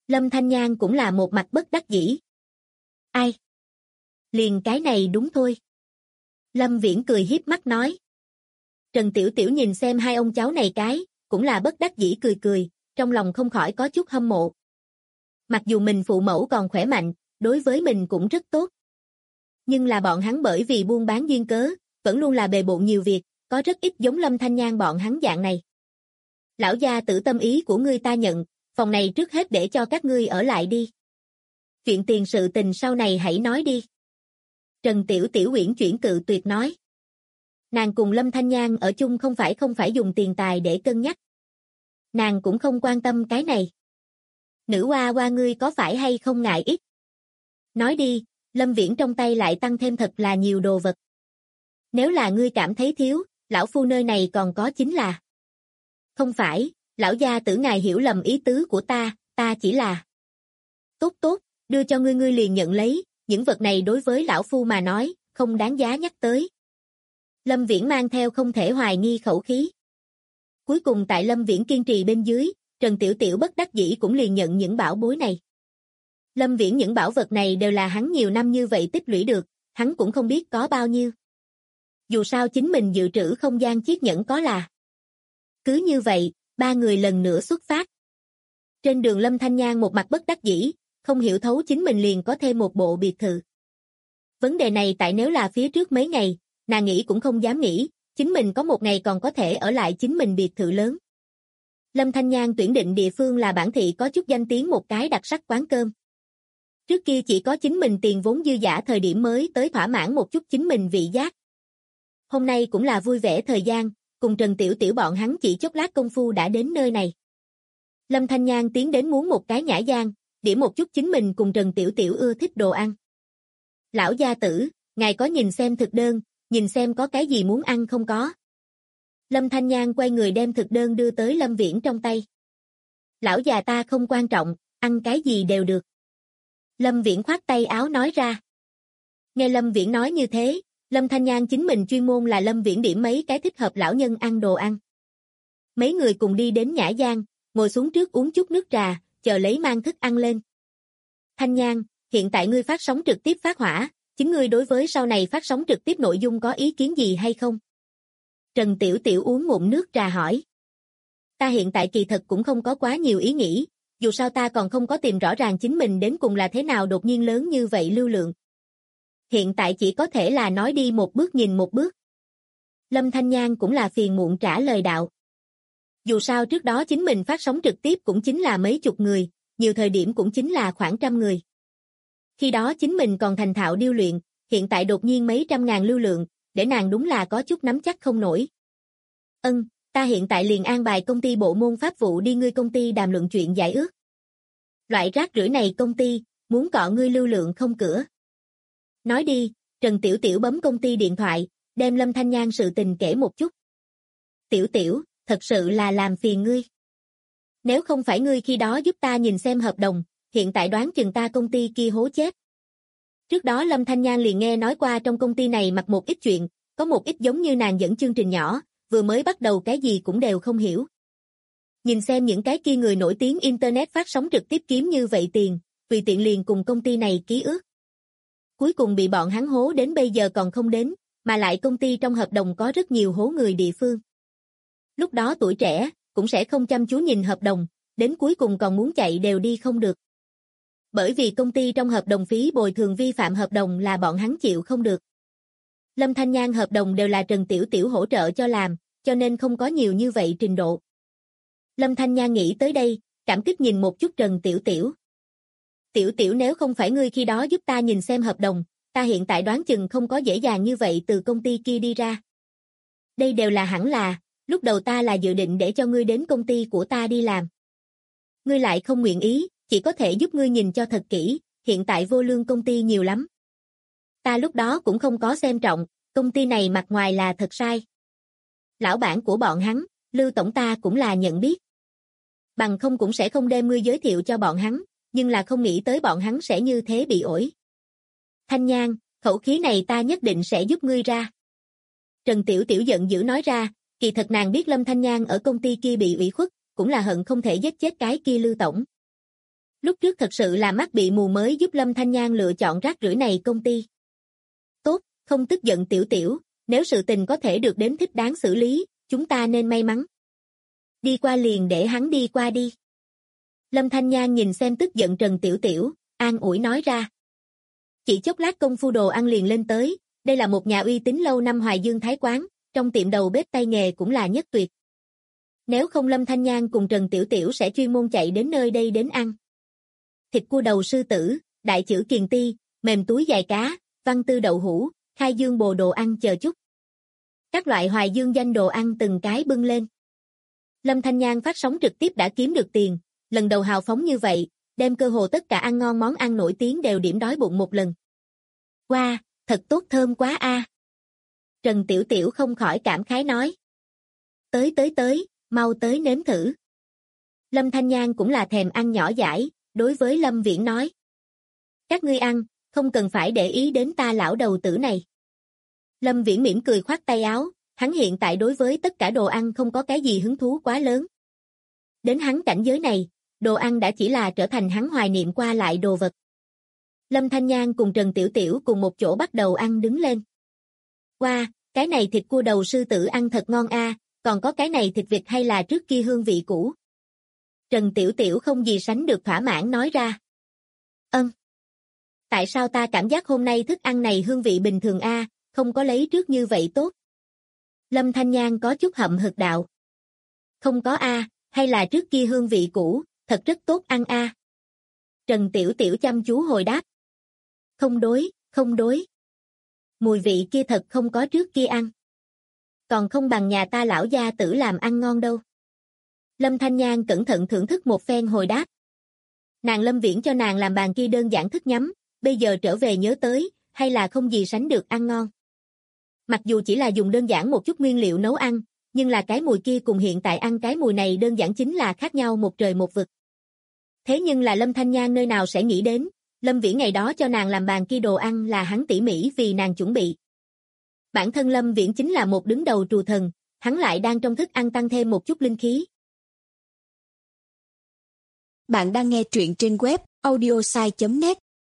Lâm Thanh Nhan cũng là một mặt bất đắc dĩ. Ai? Liền cái này đúng thôi. Lâm Viễn cười hiếp mắt nói. Trần Tiểu Tiểu nhìn xem hai ông cháu này cái, cũng là bất đắc dĩ cười cười, trong lòng không khỏi có chút hâm mộ. Mặc dù mình phụ mẫu còn khỏe mạnh, đối với mình cũng rất tốt. Nhưng là bọn hắn bởi vì buôn bán duyên cớ, vẫn luôn là bề bộn nhiều việc, có rất ít giống Lâm Thanh Nhan bọn hắn dạng này. Lão gia tử tâm ý của ngươi ta nhận, phòng này trước hết để cho các ngươi ở lại đi. Chuyện tiền sự tình sau này hãy nói đi. Trần Tiểu Tiểu uyển chuyển cự tuyệt nói. Nàng cùng Lâm Thanh Nhan ở chung không phải dùng tiền tài để cân nhắc. Nàng cũng không quan tâm cái này. Nữ hoa hoa ngươi có phải hay không ngại ít? Nói đi, Lâm Viễn trong tay lại tăng thêm thật là nhiều đồ vật. Nếu là ngươi cảm thấy thiếu, lão phu nơi này còn có chính là. Không phải, lão gia tử ngài hiểu lầm ý tứ của ta chỉ là. Tốt tốt, đưa cho ngươi liền nhận lấy, những vật này đối với lão phu mà nói, không đáng giá nhắc tới. Lâm Viễn mang theo không thể hoài nghi khẩu khí. Cuối cùng tại Lâm Viễn kiên trì bên dưới, Trần Tiểu Tiểu bất đắc dĩ cũng liền nhận những bảo bối này. Lâm Viễn những bảo vật này đều là hắn nhiều năm như vậy tích lũy được, hắn cũng không biết có bao nhiêu. Dù sao chính mình dự trữ không gian chiếc nhẫn có là. Cứ như vậy, ba người lần nữa xuất phát. Trên đường Lâm Thanh Nhan một mặt bất đắc dĩ, không hiểu thấu chính mình liền có thêm một bộ biệt thự. Vấn đề này tại nếu là phía trước mấy ngày, nàng nghĩ cũng không dám nghĩ, chính mình có một ngày còn có thể ở lại chính mình biệt thự lớn. Lâm Thanh Nhan tuyển định địa phương là bản thị có chút danh tiếng một cái đặc sắc quán cơm. Trước kia chỉ có chính mình tiền vốn dư dả thời điểm mới tới thỏa mãn một chút chính mình vị giác. Hôm nay cũng là vui vẻ thời gian, cùng Trần Tiểu Tiểu bọn hắn chỉ chốc lát công phu đã đến nơi này. Lâm Thanh Nhan tiến đến muốn một cái nhã gian, điểm một chút chính mình cùng Trần Tiểu Tiểu ưa thích đồ ăn. Lão gia tử, ngài có nhìn xem thực đơn, nhìn xem có cái gì muốn ăn không có. Lâm Thanh Nhan quay người đem thực đơn đưa tới Lâm Viễn trong tay. Lão già ta không quan trọng, ăn cái gì đều được. Lâm Viễn khoát tay áo nói ra. Nghe Lâm Viễn nói như thế, Lâm Thanh Nhan chính mình chuyên môn là Lâm Viễn điểm mấy cái thích hợp lão nhân ăn đồ ăn. Mấy người cùng đi đến nhã gian, ngồi xuống trước uống chút nước trà, chờ lấy mang thức ăn lên. Thanh Nhan, hiện tại ngươi phát sóng trực tiếp phát hỏa, chính ngươi đối với sau này phát sóng trực tiếp nội dung có ý kiến gì hay không? Trần Tiểu Tiểu uống ngụm nước trà hỏi. Ta hiện tại kỳ thật cũng không có quá nhiều ý nghĩ, dù sao ta còn không có tìm rõ ràng chính mình đến cùng là thế nào đột nhiên lớn như vậy lưu lượng. Hiện tại chỉ có thể là nói đi một bước nhìn một bước. Lâm Thanh Nhan cũng là phiền muộn trả lời đạo. Dù sao trước đó chính mình phát sóng trực tiếp cũng chính là mấy chục người, nhiều thời điểm cũng chính là khoảng trăm người. Khi đó chính mình còn thành thạo điêu luyện, hiện tại đột nhiên mấy trăm ngàn lưu lượng, để nàng đúng là có chút nắm chắc không nổi. Ta hiện tại liền an bài công ty bộ môn pháp vụ đi ngươi công ty đàm luận chuyện giải ước. Loại rác rưởi này công ty, muốn cọ ngươi lưu lượng không cửa. Nói đi, Trần Tiểu Tiểu bấm công ty điện thoại, đem Lâm Thanh Nhan sự tình kể một chút. Tiểu Tiểu, thật sự là làm phiền ngươi. Nếu không phải ngươi khi đó giúp ta nhìn xem hợp đồng, hiện tại đoán chừng ta công ty kia hố chết. Trước đó Lâm Thanh Nhan liền nghe nói qua trong công ty này mặc một ít chuyện, có một ít giống như nàng dẫn chương trình nhỏ, vừa mới bắt đầu cái gì cũng đều không hiểu. Nhìn xem những cái kia người nổi tiếng Internet phát sóng trực tiếp kiếm như vậy tiền, tùy tiện liền cùng công ty này ký ước. Cuối cùng bị bọn hắn hố đến bây giờ còn không đến, mà lại công ty trong hợp đồng có rất nhiều hố người địa phương. Lúc đó tuổi trẻ, cũng sẽ không chăm chú nhìn hợp đồng, đến cuối cùng còn muốn chạy đều đi không được. Bởi vì công ty trong hợp đồng phí bồi thường vi phạm hợp đồng là bọn hắn chịu không được. Lâm Thanh Nhan hợp đồng đều là Trần Tiểu Tiểu hỗ trợ cho làm, cho nên không có nhiều như vậy trình độ. Lâm Thanh Nhan nghĩ tới đây, cảm kích nhìn một chút Trần Tiểu Tiểu. Tiểu Tiểu nếu không phải ngươi khi đó giúp ta nhìn xem hợp đồng, ta hiện tại đoán chừng không có dễ dàng như vậy từ công ty kia đi ra. Đây đều là hẳn là, lúc đầu ta là dự định để cho ngươi đến công ty của ta đi làm. Ngươi lại không nguyện ý, chỉ có thể giúp ngươi nhìn cho thật kỹ, hiện tại vô lương công ty nhiều lắm. Ta lúc đó cũng không có xem trọng, công ty này mặt ngoài là thật sai. Lão bản của bọn hắn, Lưu tổng ta cũng là nhận biết. Bằng không cũng sẽ không đem ngươi giới thiệu cho bọn hắn, nhưng là không nghĩ tới bọn hắn sẽ như thế bị ổi. Thanh Nhan, khẩu khí này ta nhất định sẽ giúp ngươi ra. Trần Tiểu Tiểu giận dữ nói ra, kỳ thật nàng biết Lâm Thanh Nhan ở công ty kia bị ủy khuất, cũng là hận không thể giết chết cái kia Lưu tổng. Lúc trước thật sự là mắt bị mù mới giúp Lâm Thanh Nhan lựa chọn rác rưởi này công ty. Tốt, không tức giận Tiểu Tiểu, nếu sự tình có thể được đến thích đáng xử lý, chúng ta nên may mắn. Đi qua liền để hắn đi qua đi. Lâm Thanh Nhan nhìn xem tức giận Trần Tiểu Tiểu, an ủi nói ra. Chỉ chốc lát công phu đồ ăn liền lên tới, đây là một nhà uy tín lâu năm Hoài Dương Thái quán, trong tiệm đầu bếp tay nghề cũng là nhất tuyệt. Nếu không Lâm Thanh Nhan cùng Trần Tiểu Tiểu sẽ chuyên môn chạy đến nơi đây đến ăn. Thịt cua đầu sư tử, đại chữ kiền ti, mềm túi dài cá, văn tư đậu hũ, khai dương bồ đồ ăn chờ chút. Các loại Hoài Dương danh đồ ăn từng cái bưng lên. Lâm Thanh Nhan phát sóng trực tiếp đã kiếm được tiền, lần đầu hào phóng như vậy, đem cơ hồ tất cả ăn ngon món ăn nổi tiếng đều điểm đói bụng một lần. Wow, thật tốt thơm quá a. Trần Tiểu Tiểu không khỏi cảm khái nói. Tới, mau tới nếm thử. Lâm Thanh Nhan cũng là thèm ăn nhỏ dãi, đối với Lâm Viễn nói. Các ngươi ăn, không cần phải để ý đến ta lão đầu tử này. Lâm Viễn mỉm cười khoát tay áo, hắn hiện tại đối với tất cả đồ ăn không có cái gì hứng thú quá lớn. Đến hắn cảnh giới này, đồ ăn đã chỉ là trở thành hắn hoài niệm qua lại đồ vật. Lâm Thanh Nhan cùng Trần Tiểu Tiểu cùng một chỗ bắt đầu ăn đứng lên. Wow, cái này thịt cua đầu sư tử ăn thật ngon a, còn có cái này thịt vịt hay là trước kia hương vị cũ. Trần Tiểu Tiểu không gì sánh được thỏa mãn nói ra. Tại sao ta cảm giác hôm nay thức ăn này hương vị bình thường a, không có lấy trước như vậy tốt? Lâm Thanh Nhan có chút hậm hực đạo. Không có a, hay là trước kia hương vị cũ, thật rất tốt ăn a. Trần Tiểu Tiểu chăm chú hồi đáp. Không đối. Mùi vị kia thật không có trước kia ăn. Còn không bằng nhà ta lão gia tử làm ăn ngon đâu. Lâm Thanh Nhan cẩn thận thưởng thức một phen hồi đáp. Nàng Lâm Viễn cho nàng làm bàn kia đơn giản thức nhắm, bây giờ trở về nhớ tới, hay là không gì sánh được ăn ngon. Mặc dù chỉ là dùng đơn giản một chút nguyên liệu nấu ăn, nhưng là cái mùi kia cùng hiện tại ăn cái mùi này đơn giản chính là khác nhau một trời một vực. Thế nhưng là Lâm Thanh Nhan nơi nào sẽ nghĩ đến, Lâm Viễn ngày đó cho nàng làm bàn kia đồ ăn là hắn tỉ mỉ vì nàng chuẩn bị. Bản thân Lâm Viễn chính là một đứng đầu trù thần, hắn lại đang trong thức ăn tăng thêm một chút linh khí. Bạn đang nghe truyện trên web audiosai.net.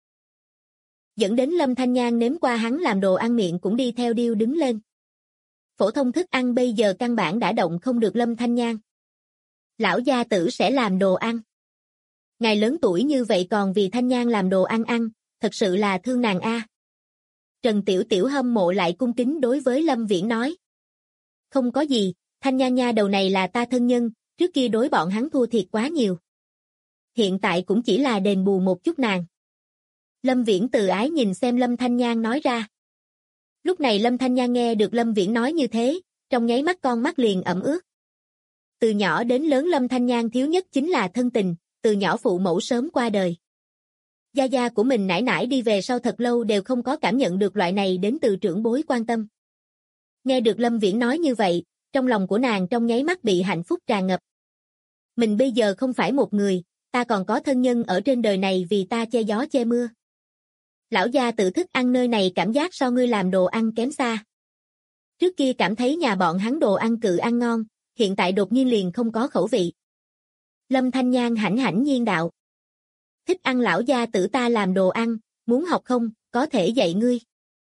Dẫn đến Lâm Thanh Nhan nếm qua hắn làm đồ ăn miệng cũng đi theo điêu đứng lên. Phổ thông thức ăn bây giờ căn bản đã động không được Lâm Thanh Nhan. Lão gia tử sẽ làm đồ ăn. Ngài lớn tuổi như vậy còn vì Thanh Nhan làm đồ ăn ăn, thật sự là thương nàng a. Trần Tiểu Tiểu hâm mộ lại cung kính đối với Lâm Viễn nói. Không có gì, Thanh Nhan nha đầu này là ta thân nhân, trước kia đối bọn hắn thua thiệt quá nhiều. Hiện tại cũng chỉ là đền bù một chút nàng. Lâm Viễn từ ái nhìn xem Lâm Thanh Nhan nói ra. Lúc này Lâm Thanh Nhan nghe được Lâm Viễn nói như thế, trong nháy mắt con mắt liền ẩm ướt. Từ nhỏ đến lớn Lâm Thanh Nhan thiếu nhất chính là thân tình, từ nhỏ phụ mẫu sớm qua đời. Gia gia của mình nải nải đi về sau thật lâu đều không có cảm nhận được loại này đến từ trưởng bối quan tâm. Nghe được Lâm Viễn nói như vậy, trong lòng của nàng trong nháy mắt bị hạnh phúc tràn ngập. Mình bây giờ không phải một người, ta còn có thân nhân ở trên đời này vì ta che gió che mưa. Lão gia tự thức ăn nơi này cảm giác so ngươi làm đồ ăn kém xa. Trước kia cảm thấy nhà bọn hắn đồ ăn cự ăn ngon, hiện tại đột nhiên liền không có khẩu vị. Lâm Thanh Nhan hãnh hãnh nhiên đạo. Thích ăn lão gia tử ta làm đồ ăn, muốn học không, có thể dạy ngươi.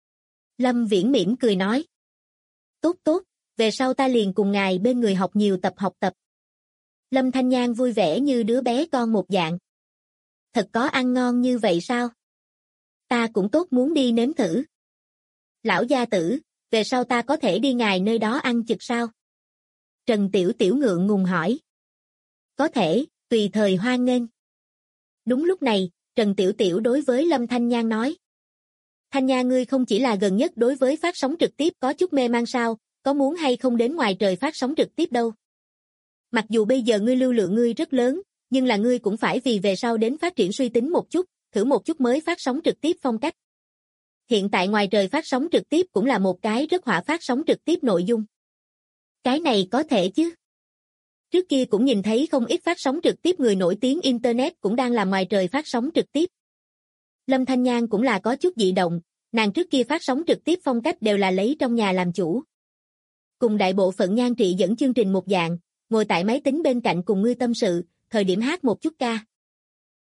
Lâm Viễn mỉm cười nói. Tốt, về sau ta liền cùng ngài bên người học nhiều tập học tập. Lâm Thanh Nhan vui vẻ như đứa bé con một dạng. Thật có ăn ngon như vậy sao? Ta cũng tốt muốn đi nếm thử. Lão gia tử, về sau ta có thể đi ngài nơi đó ăn trực sao? Trần Tiểu Tiểu ngượng ngùng hỏi. Có thể, tùy thời hoan nghênh. Đúng lúc này, Trần Tiểu Tiểu đối với Lâm Thanh Nhan nói. Thanh Nhan ngươi không chỉ là gần nhất đối với phát sóng trực tiếp có chút mê man sao, có muốn hay không đến ngoài trời phát sóng trực tiếp đâu. Mặc dù bây giờ ngươi lưu lượng ngươi rất lớn, nhưng là ngươi cũng phải vì về sau đến phát triển suy tính một chút, thử một chút mới phát sóng trực tiếp phong cách. Hiện tại ngoài trời phát sóng trực tiếp cũng là một cái rất hỏa phát sóng trực tiếp nội dung. Cái này có thể chứ. Trước kia cũng nhìn thấy không ít phát sóng trực tiếp người nổi tiếng Internet cũng đang làm ngoài trời phát sóng trực tiếp. Lâm Thanh Nhan cũng là có chút dị động, nàng trước kia phát sóng trực tiếp phong cách đều là lấy trong nhà làm chủ. Cùng đại bộ phận nhan trị dẫn chương trình một dạng, ngồi tại máy tính bên cạnh cùng ngươi tâm sự, thời điểm hát một chút ca.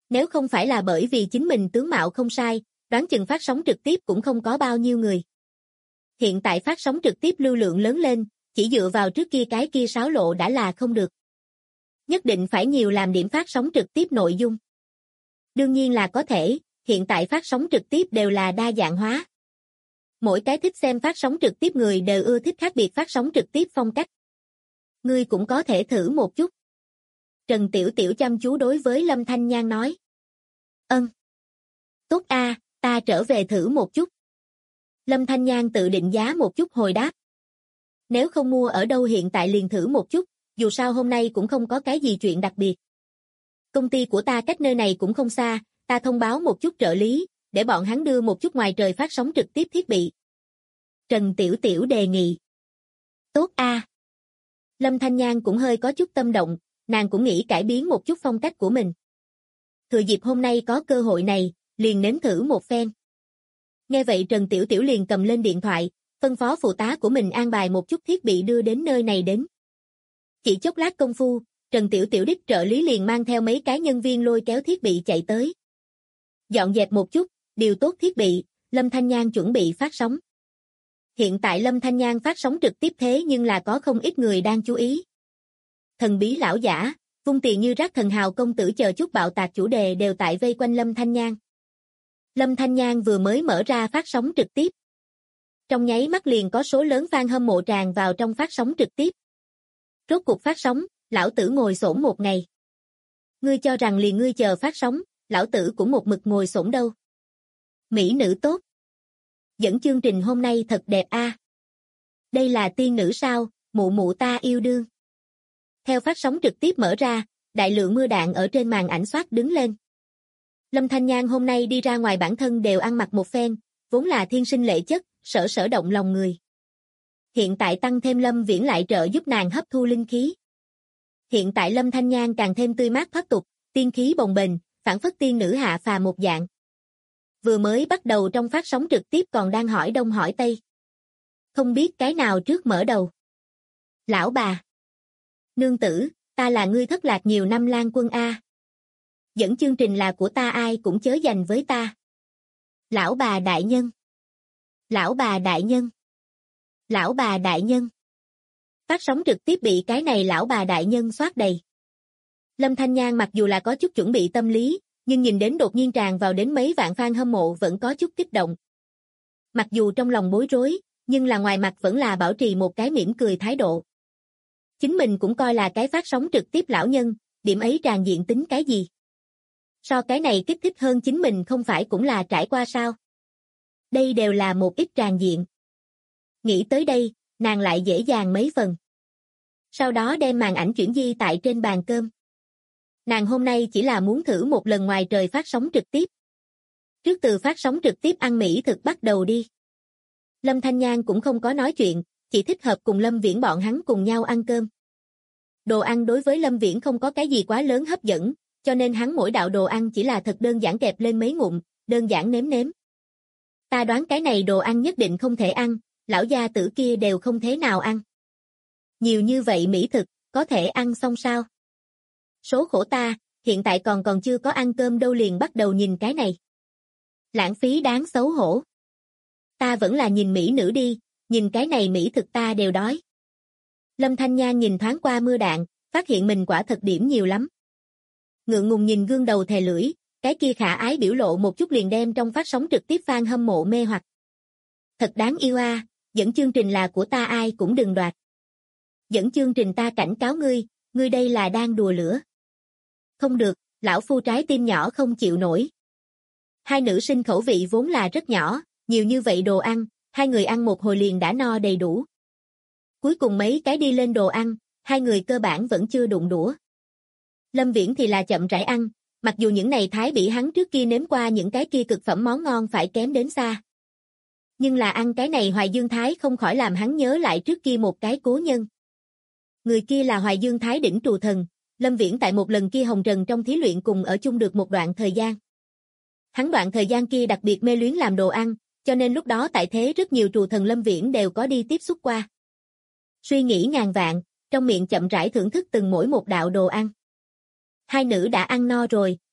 Nếu không phải là bởi vì chính mình tướng mạo không sai, đoán chừng phát sóng trực tiếp cũng không có bao nhiêu người. Hiện tại phát sóng trực tiếp lưu lượng lớn lên, chỉ dựa vào trước kia cái kia sáo lộ đã là không được. Nhất định phải nhiều làm điểm phát sóng trực tiếp nội dung. Đương nhiên là có thể, hiện tại phát sóng trực tiếp đều là đa dạng hóa. Mỗi cái thích xem phát sóng trực tiếp người đều ưa thích khác biệt phát sóng trực tiếp phong cách. Ngươi cũng có thể thử một chút. Trần Tiểu Tiểu chăm chú đối với Lâm Thanh Nhan nói. Ân. Tốt a, ta trở về thử một chút. Lâm Thanh Nhan tự định giá một chút hồi đáp. Nếu không mua ở đâu hiện tại liền thử một chút, dù sao hôm nay cũng không có cái gì chuyện đặc biệt. Công ty của ta cách nơi này cũng không xa, ta thông báo một chút trợ lý, để bọn hắn đưa một chút ngoài trời phát sóng trực tiếp thiết bị. Trần Tiểu Tiểu đề nghị. Tốt a. Lâm Thanh Nhan cũng hơi có chút tâm động, nàng cũng nghĩ cải biến một chút phong cách của mình. Thừa dịp hôm nay có cơ hội này, liền nếm thử một phen. Nghe vậy Trần Tiểu Tiểu liền cầm lên điện thoại, phân phó phụ tá của mình an bài một chút thiết bị đưa đến nơi này đến. Chỉ chốc lát công phu, Trần Tiểu Tiểu đích trợ lý liền mang theo mấy cái nhân viên lôi kéo thiết bị chạy tới. Dọn dẹp một chút, điều tốt thiết bị, Lâm Thanh Nhan chuẩn bị phát sóng. Hiện tại Lâm Thanh Nhan phát sóng trực tiếp thế nhưng là có không ít người đang chú ý. Thần bí lão giả, vung tiền như rác thần hào công tử chờ chút bạo tạc chủ đề đều tại vây quanh Lâm Thanh Nhan. Lâm Thanh Nhan vừa mới mở ra phát sóng trực tiếp. Trong nháy mắt liền có số lớn fan hâm mộ tràn vào trong phát sóng trực tiếp. Rốt cuộc phát sóng, lão tử ngồi xổm một ngày. Ngươi cho rằng liền ngươi chờ phát sóng, lão tử cũng một mực ngồi xổm đâu. Mỹ nữ tốt. Dẫn chương trình hôm nay thật đẹp a. Đây là tiên nữ sao, mụ mụ ta yêu đương. Theo phát sóng trực tiếp mở ra, đại lượng mưa đạn ở trên màn ảnh xoát đứng lên. Lâm Thanh Nhan hôm nay đi ra ngoài bản thân đều ăn mặc một phen, vốn là thiên sinh lệ chất, sở động lòng người. Hiện tại tăng thêm Lâm Viễn lại trợ giúp nàng hấp thu linh khí. Hiện tại Lâm Thanh Nhan càng thêm tươi mát thoát tục, tiên khí bồng bềnh, phảng phất tiên nữ hạ phà một dạng. Vừa mới bắt đầu trong phát sóng trực tiếp còn đang hỏi đông hỏi tây. Không biết cái nào trước mở đầu. Lão bà. Nương tử, ta là ngươi thất lạc nhiều năm lang quân A. Dẫn chương trình là của ta ai cũng chớ giành với ta. Lão bà đại nhân. Lão bà đại nhân. Lão bà đại nhân. Phát sóng trực tiếp bị cái này lão bà đại nhân soát đầy. Lâm Thanh Nhan mặc dù là có chút chuẩn bị tâm lý, nhưng nhìn đến đột nhiên tràn vào đến mấy vạn fan hâm mộ vẫn có chút kích động. Mặc dù trong lòng bối rối, nhưng là ngoài mặt vẫn là bảo trì một cái mỉm cười thái độ. Chính mình cũng coi là cái phát sóng trực tiếp lão nhân, điểm ấy tràn diện tính cái gì. So cái này kích thích hơn chính mình không phải cũng là trải qua sao. Đây đều là một ít tràn diện. Nghĩ tới đây, nàng lại dễ dàng mấy phần. Sau đó đem màn ảnh chuyển di tại trên bàn cơm. Nàng hôm nay chỉ là muốn thử một lần ngoài trời phát sóng trực tiếp. Trước từ phát sóng trực tiếp ăn mỹ thực bắt đầu đi. Lâm Thanh Nhan cũng không có nói chuyện, chỉ thích hợp cùng Lâm Viễn bọn hắn cùng nhau ăn cơm. Đồ ăn đối với Lâm Viễn không có cái gì quá lớn hấp dẫn, cho nên hắn mỗi đạo đồ ăn chỉ là thật đơn giản kẹp lên mấy ngụm, đơn giản nếm nếm. Ta đoán cái này đồ ăn nhất định không thể ăn, lão gia tử kia đều không thế nào ăn. Nhiều như vậy mỹ thực, có thể ăn xong sao? Số khổ ta, hiện tại còn chưa có ăn cơm đâu liền bắt đầu nhìn cái này. Lãng phí đáng xấu hổ. Ta vẫn là nhìn mỹ nữ đi, nhìn cái này mỹ thực ta đều đói. Lâm Thanh Nhan nhìn thoáng qua mưa đạn, phát hiện mình quả thật điểm nhiều lắm. Ngượng ngùng nhìn gương đầu thè lưỡi, cái kia khả ái biểu lộ một chút liền đem trong phát sóng trực tiếp fan hâm mộ mê hoặc. Thật đáng yêu a, dẫn chương trình là của ta ai cũng đừng đoạt. Dẫn chương trình ta cảnh cáo ngươi đây là đang đùa lửa. Không được, lão phu trái tim nhỏ không chịu nổi. Hai nữ sinh khẩu vị vốn là rất nhỏ, nhiều như vậy đồ ăn, hai người ăn một hồi liền đã no đầy đủ. Cuối cùng mấy cái đi lên đồ ăn, hai người cơ bản vẫn chưa đụng đũa. Lâm Viễn thì là chậm rãi ăn, mặc dù những này thái bị hắn trước kia nếm qua những cái kia cực phẩm món ngon phải kém đến xa. Nhưng là ăn cái này Hoài Dương Thái không khỏi làm hắn nhớ lại trước kia một cái cố nhân. Người kia là Hoài Dương Thái đỉnh trù thần, Lâm Viễn tại một lần kia hồng trần trong thí luyện cùng ở chung được một đoạn thời gian. Hắn đoạn thời gian kia đặc biệt mê luyến làm đồ ăn, cho nên lúc đó tại thế rất nhiều trù thần Lâm Viễn đều có đi tiếp xúc qua. Suy nghĩ ngàn vạn, trong miệng chậm rãi thưởng thức từng mỗi một đạo đồ ăn. Hai nữ đã ăn no rồi,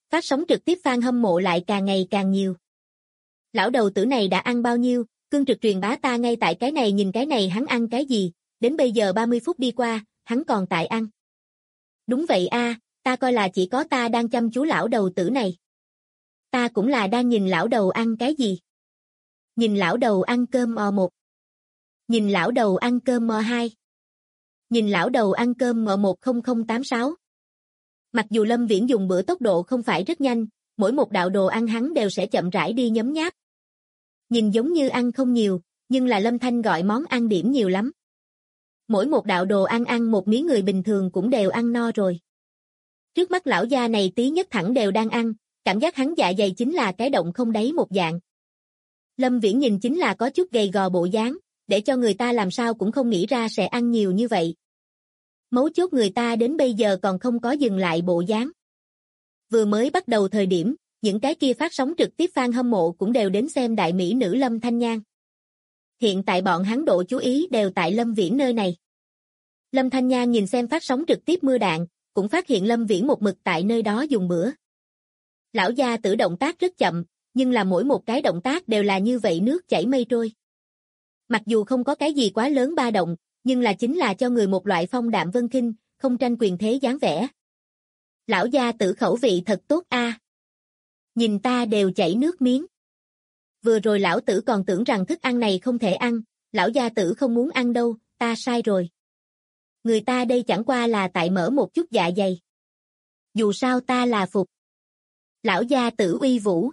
Phát sóng trực tiếp fan hâm mộ lại càng ngày càng nhiều. Lão đầu tử này đã ăn bao nhiêu, cương trực truyền bá ta ngay tại cái này nhìn cái này hắn ăn cái gì, đến bây giờ 30 phút đi qua, hắn còn tại ăn. Đúng vậy a, ta coi là chỉ có ta đang chăm chú lão đầu tử này. Ta cũng là đang nhìn lão đầu ăn cái gì. Nhìn lão đầu ăn cơm O1. Nhìn lão đầu ăn cơm M2. Nhìn lão đầu ăn cơm M10086. Mặc dù Lâm Viễn dùng bữa tốc độ không phải rất nhanh, mỗi một đạo đồ ăn hắn đều sẽ chậm rãi đi nhấm nháp. Nhìn giống như ăn không nhiều, nhưng là Lâm Thanh gọi món ăn điểm nhiều lắm. Mỗi một đạo đồ ăn ăn một miếng người bình thường cũng đều ăn no rồi. Trước mắt lão gia này tí nhất thẳng đều đang ăn, cảm giác hắn dạ dày chính là cái động không đáy một dạng. Lâm Viễn nhìn chính là có chút gầy gò bộ dáng, để cho người ta làm sao cũng không nghĩ ra sẽ ăn nhiều như vậy. Mấu chốt người ta đến bây giờ còn không có dừng lại bộ dáng. Vừa mới bắt đầu thời điểm, những cái kia phát sóng trực tiếp fan hâm mộ cũng đều đến xem đại mỹ nữ Lâm Thanh Nhan. Hiện tại bọn hắn độ chú ý đều tại Lâm Viễn nơi này. Lâm Thanh Nhan nhìn xem phát sóng trực tiếp mưa đạn, cũng phát hiện Lâm Viễn một mực tại nơi đó dùng bữa. Lão gia tử động tác rất chậm, nhưng là mỗi một cái động tác đều là như vậy nước chảy mây trôi. Mặc dù không có cái gì quá lớn ba động, nhưng là chính là cho người một loại phong đạm vân khinh, không tranh quyền thế dáng vẻ. Lão gia tử khẩu vị thật tốt a. Nhìn ta đều chảy nước miếng. Vừa rồi lão tử còn tưởng rằng thức ăn này không thể ăn, lão gia tử không muốn ăn đâu, ta sai rồi. Người ta đây chẳng qua là tại mở một chút dạ dày. Dù sao ta là phục. Lão gia tử uy vũ,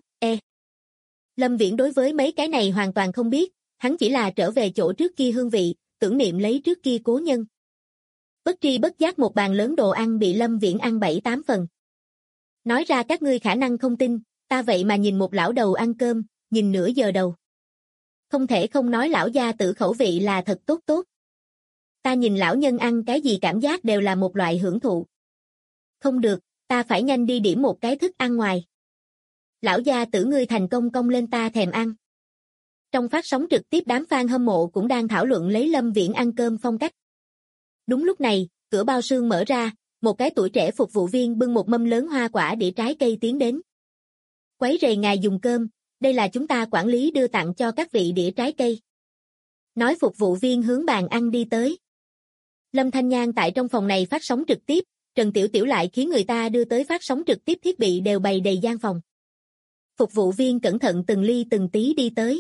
Lâm Viễn đối với mấy cái này hoàn toàn không biết, hắn chỉ là trở về chỗ trước kia hương vị, tưởng niệm lấy trước kia cố nhân. Bất tri bất giác một bàn lớn đồ ăn bị Lâm Viễn ăn 7-8 phần. Nói ra các ngươi khả năng không tin, ta vậy mà nhìn một lão đầu ăn cơm, nhìn nửa giờ đầu. Không thể không nói lão gia tử khẩu vị là thật tốt tốt. Ta nhìn lão nhân ăn cái gì cảm giác đều là một loại hưởng thụ. Không được, ta phải nhanh đi điểm một cái thức ăn ngoài. Lão gia tử ngươi thành công cong lên ta thèm ăn. Trong phát sóng trực tiếp đám fan hâm mộ cũng đang thảo luận lấy Lâm Viễn ăn cơm phong cách. Đúng lúc này, cửa bao sương mở ra, một cái tuổi trẻ phục vụ viên bưng một mâm lớn hoa quả đĩa trái cây tiến đến. Quấy rầy ngài dùng cơm, đây là chúng ta quản lý đưa tặng cho các vị đĩa trái cây. Nói phục vụ viên hướng bàn ăn đi tới. Lâm Thanh Nhan tại trong phòng này phát sóng trực tiếp, Trần Tiểu Tiểu lại khiến người ta đưa tới phát sóng trực tiếp thiết bị đều bày đầy gian phòng. Phục vụ viên cẩn thận từng ly từng tí đi tới.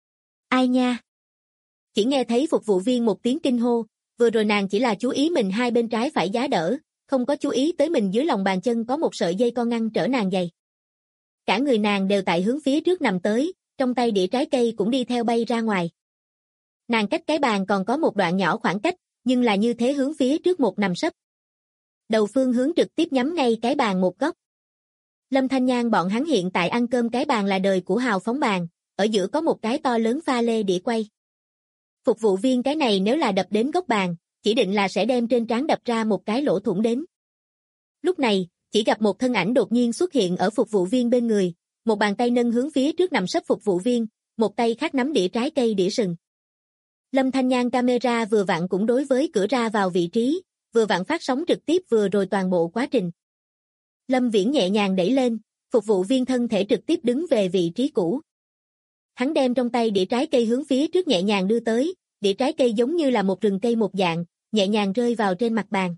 Ai nha? Chỉ nghe thấy phục vụ viên một tiếng kinh hô, vừa rồi nàng chỉ là chú ý mình hai bên trái phải giá đỡ, không có chú ý tới mình dưới lòng bàn chân có một sợi dây con ngăn trở nàng giày. Cả người nàng đều tại hướng phía trước nằm tới, trong tay đĩa trái cây cũng đi theo bay ra ngoài. Nàng cách cái bàn còn có một đoạn nhỏ khoảng cách, nhưng là như thế hướng phía trước một nằm sấp. Đầu phương hướng trực tiếp nhắm ngay cái bàn một góc. Lâm Thanh Nhan bọn hắn hiện tại ăn cơm cái bàn là đời của hào phóng bàn, ở giữa có một cái to lớn pha lê đĩa quay. Phục vụ viên cái này nếu là đập đến góc bàn, chỉ định là sẽ đem trên trán đập ra một cái lỗ thủng đến. Lúc này, chỉ gặp một thân ảnh đột nhiên xuất hiện ở phục vụ viên bên người, một bàn tay nâng hướng phía trước nằm sấp phục vụ viên, một tay khác nắm đĩa trái cây đĩa sừng. Lâm Thanh Nhan camera vừa vặn cũng đối với cửa ra vào vị trí, vừa vặn phát sóng trực tiếp vừa rồi toàn bộ quá trình. Lâm Viễn nhẹ nhàng đẩy lên, phục vụ viên thân thể trực tiếp đứng về vị trí cũ. Hắn đem trong tay đĩa trái cây hướng phía trước nhẹ nhàng đưa tới, đĩa trái cây giống như là một rừng cây một dạng, nhẹ nhàng rơi vào trên mặt bàn.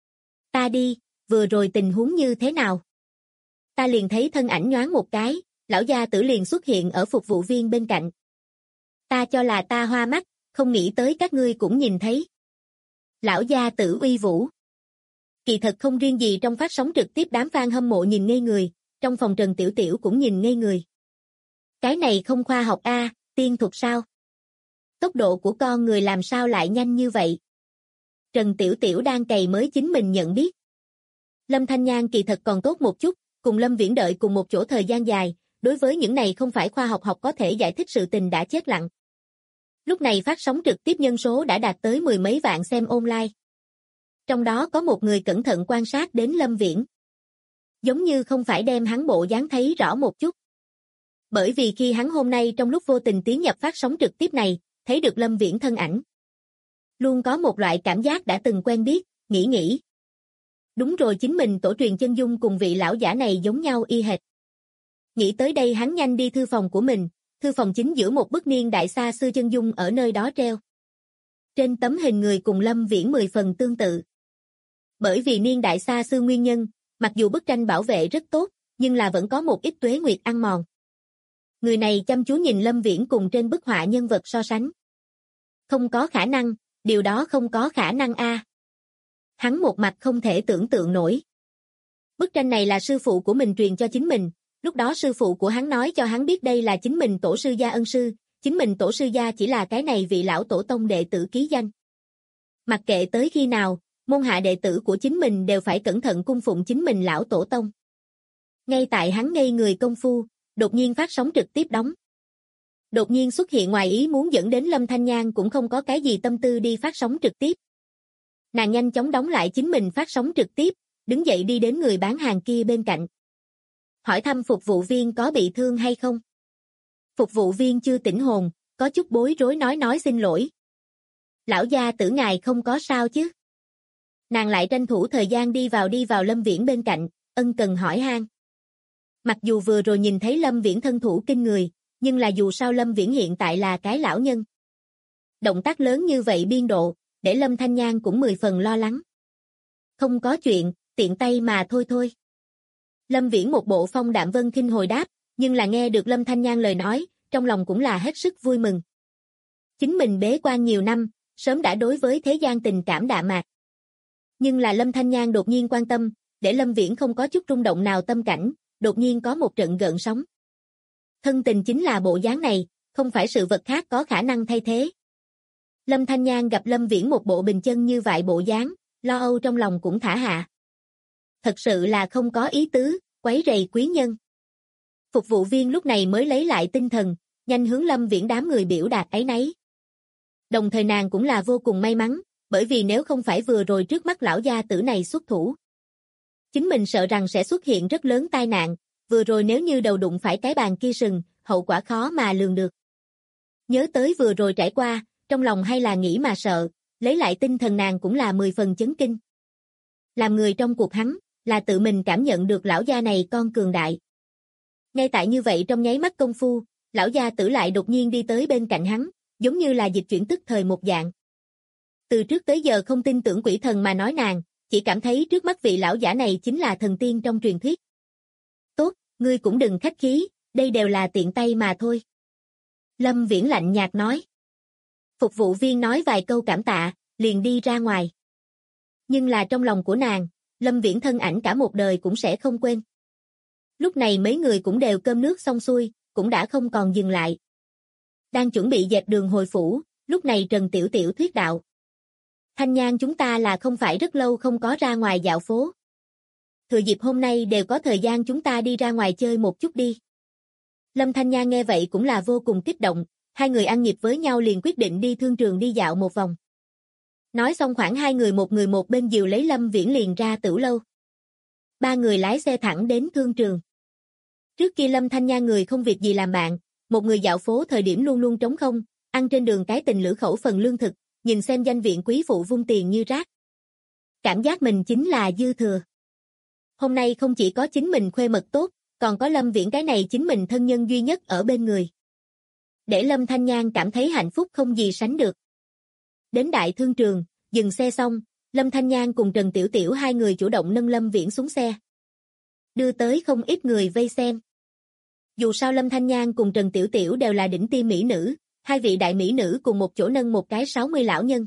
Ta đi, vừa rồi tình huống như thế nào? Ta liền thấy thân ảnh nhoáng một cái, lão gia tử liền xuất hiện ở phục vụ viên bên cạnh. Ta cho là ta hoa mắt, không nghĩ tới các ngươi cũng nhìn thấy. Lão gia tử uy vũ. Kỳ thật không riêng gì trong phát sóng trực tiếp đám fan hâm mộ nhìn ngây người, trong phòng Trần Tiểu Tiểu cũng nhìn ngây người. Cái này không khoa học a, tiên thuật sao? Tốc độ của con người làm sao lại nhanh như vậy? Trần Tiểu Tiểu đang cày mới chính mình nhận biết. Lâm Thanh Nhan kỳ thật còn tốt một chút, cùng Lâm Viễn đợi cùng một chỗ thời gian dài, đối với những này không phải khoa học có thể giải thích sự tình đã chết lặng. Lúc này phát sóng trực tiếp nhân số đã đạt tới 10 mấy vạn xem online. Trong đó có một người cẩn thận quan sát đến Lâm Viễn. Giống như không phải đem hắn bộ dáng thấy rõ một chút. Bởi vì khi hắn hôm nay trong lúc vô tình tiến nhập phát sóng trực tiếp này, thấy được Lâm Viễn thân ảnh. Luôn có một loại cảm giác đã từng quen biết, nghĩ. Đúng rồi, chính mình tổ truyền chân dung cùng vị lão giả này giống nhau y hệt. Nghĩ tới đây hắn nhanh đi thư phòng của mình, thư phòng chính giữa một bức niên đại xa xưa chân dung ở nơi đó treo. Trên tấm hình người cùng Lâm Viễn 10 phần tương tự. Bởi vì niên đại xa xưa nguyên nhân, mặc dù bức tranh bảo vệ rất tốt, nhưng là vẫn có một ít tuế nguyệt ăn mòn. Người này chăm chú nhìn Lâm Viễn cùng trên bức họa nhân vật so sánh. Không có khả năng, điều đó không có khả năng a. Hắn một mặt không thể tưởng tượng nổi. Bức tranh này là sư phụ của mình truyền cho chính mình, lúc đó sư phụ của hắn nói cho hắn biết đây là chính mình tổ sư gia ân sư, chính mình tổ sư gia chỉ là cái này vị lão tổ tông đệ tử ký danh. Mặc kệ tới khi nào, môn hạ đệ tử của chính mình đều phải cẩn thận cung phụng chính mình lão tổ tông. Ngay tại hắn ngây người công phu, đột nhiên phát sóng trực tiếp đóng. Đột nhiên xuất hiện ngoài ý muốn dẫn đến Lâm Thanh Nhan cũng không có cái gì tâm tư đi phát sóng trực tiếp. Nàng nhanh chóng đóng lại chính mình phát sóng trực tiếp, đứng dậy đi đến người bán hàng kia bên cạnh. Hỏi thăm phục vụ viên có bị thương hay không. Phục vụ viên chưa tỉnh hồn, có chút bối rối nói xin lỗi. Lão gia tử ngài không có sao chứ? Nàng lại tranh thủ thời gian đi vào Lâm Viễn bên cạnh, ân cần hỏi han. Mặc dù vừa rồi nhìn thấy Lâm Viễn thân thủ kinh người, nhưng là dù sao Lâm Viễn hiện tại là cái lão nhân. Động tác lớn như vậy biên độ, để Lâm Thanh Nhan cũng 10 phần lo lắng. Không có chuyện, tiện tay mà thôi. Lâm Viễn một bộ phong đạm vân khinh hồi đáp, nhưng là nghe được Lâm Thanh Nhan lời nói, trong lòng cũng là hết sức vui mừng. Chính mình bế quan nhiều năm, sớm đã đối với thế gian tình cảm đạm mạc. Nhưng là Lâm Thanh Nhan đột nhiên quan tâm, để Lâm Viễn không có chút rung động nào tâm cảnh, đột nhiên có một trận gợn sóng. Thân tình chính là bộ dáng này, không phải sự vật khác có khả năng thay thế. Lâm Thanh Nhan gặp Lâm Viễn một bộ bình chân như vậy bộ dáng, lo âu trong lòng cũng thả hạ. Thật sự là không có ý tứ, quấy rầy quý nhân. Phục vụ viên lúc này mới lấy lại tinh thần, nhanh hướng Lâm Viễn đám người biểu đạt áy náy. Đồng thời nàng cũng là vô cùng may mắn, bởi vì nếu không phải vừa rồi trước mắt lão gia tử này xuất thủ, chính mình sợ rằng sẽ xuất hiện rất lớn tai nạn, vừa rồi nếu như đầu đụng phải cái bàn kia sừng, hậu quả khó mà lường được. Nhớ tới vừa rồi trải qua, trong lòng hay là nghĩ mà sợ, lấy lại tinh thần nàng cũng là 10 phần chấn kinh. Làm người trong cuộc hắn, là tự mình cảm nhận được lão gia này con cường đại. Ngay tại như vậy trong nháy mắt công phu, lão gia tử lại đột nhiên đi tới bên cạnh hắn, giống như là dịch chuyển tức thời một dạng. Từ trước tới giờ không tin tưởng quỷ thần mà nói nàng, chỉ cảm thấy trước mắt vị lão giả này chính là thần tiên trong truyền thuyết. Tốt, ngươi cũng đừng khách khí, đây đều là tiện tay mà thôi. Lâm Viễn lạnh nhạt nói. Phục vụ viên nói vài câu cảm tạ, liền đi ra ngoài. Nhưng là trong lòng của nàng, Lâm Viễn thân ảnh cả một đời cũng sẽ không quên. Lúc này mấy người cũng đều cơm nước xong xuôi, cũng đã không còn dừng lại. Đang chuẩn bị dẹp đường hồi phủ, lúc này Trần Tiểu Tiểu thuyết đạo. Thanh Nhan, chúng ta là không phải rất lâu không có ra ngoài dạo phố. Thừa dịp hôm nay đều có thời gian, chúng ta đi ra ngoài chơi một chút đi. Lâm Thanh Nhan nghe vậy cũng là vô cùng kích động, hai người ăn nhịp với nhau liền quyết định đi thương trường đi dạo một vòng. Nói xong khoảng hai người một bên dìu lấy Lâm Viễn liền ra tửu lâu. Ba người lái xe thẳng đến thương trường. Trước kia Lâm Thanh Nhan người không việc gì làm bạn, một người dạo phố thời điểm luôn luôn trống không, ăn trên đường cái tình lữ khẩu phần lương thực, nhìn xem danh viện quý phụ vung tiền như rác. Cảm giác mình chính là dư thừa. Hôm nay không chỉ có chính mình khuê mật tốt, còn có Lâm Viễn cái này chính mình thân nhân duy nhất ở bên người. Để Lâm Thanh Nhan cảm thấy hạnh phúc không gì sánh được. Đến đại thương trường, dừng xe xong, Lâm Thanh Nhan cùng Trần Tiểu Tiểu hai người chủ động nâng Lâm Viễn xuống xe. Đưa tới không ít người vây xem. Dù sao Lâm Thanh Nhan cùng Trần Tiểu Tiểu đều là đỉnh tiêm mỹ nữ, hai vị đại mỹ nữ cùng một chỗ nâng một cái 60 lão nhân.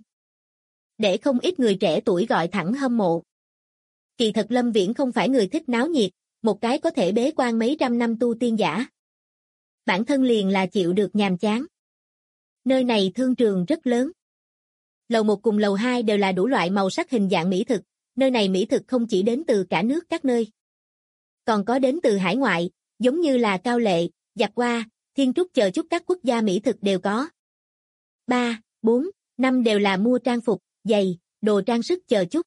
Để không ít người trẻ tuổi gọi thẳng hâm mộ. Kỳ thật Lâm Viễn không phải người thích náo nhiệt, một cái có thể bế quan mấy trăm năm tu tiên giả. Bản thân liền là chịu được nhàm chán. Nơi này thương trường rất lớn. Lầu 1 cùng lầu 2 đều là đủ loại màu sắc hình dạng mỹ thực, nơi này mỹ thực không chỉ đến từ cả nước các nơi. Còn có đến từ hải ngoại, giống như là Cao Lệ, Giặc Hoa, Thiên Trúc chờ chút các quốc gia mỹ thực đều có. 3, 4, 5 đều là mua trang phục, giày, đồ trang sức chờ chút.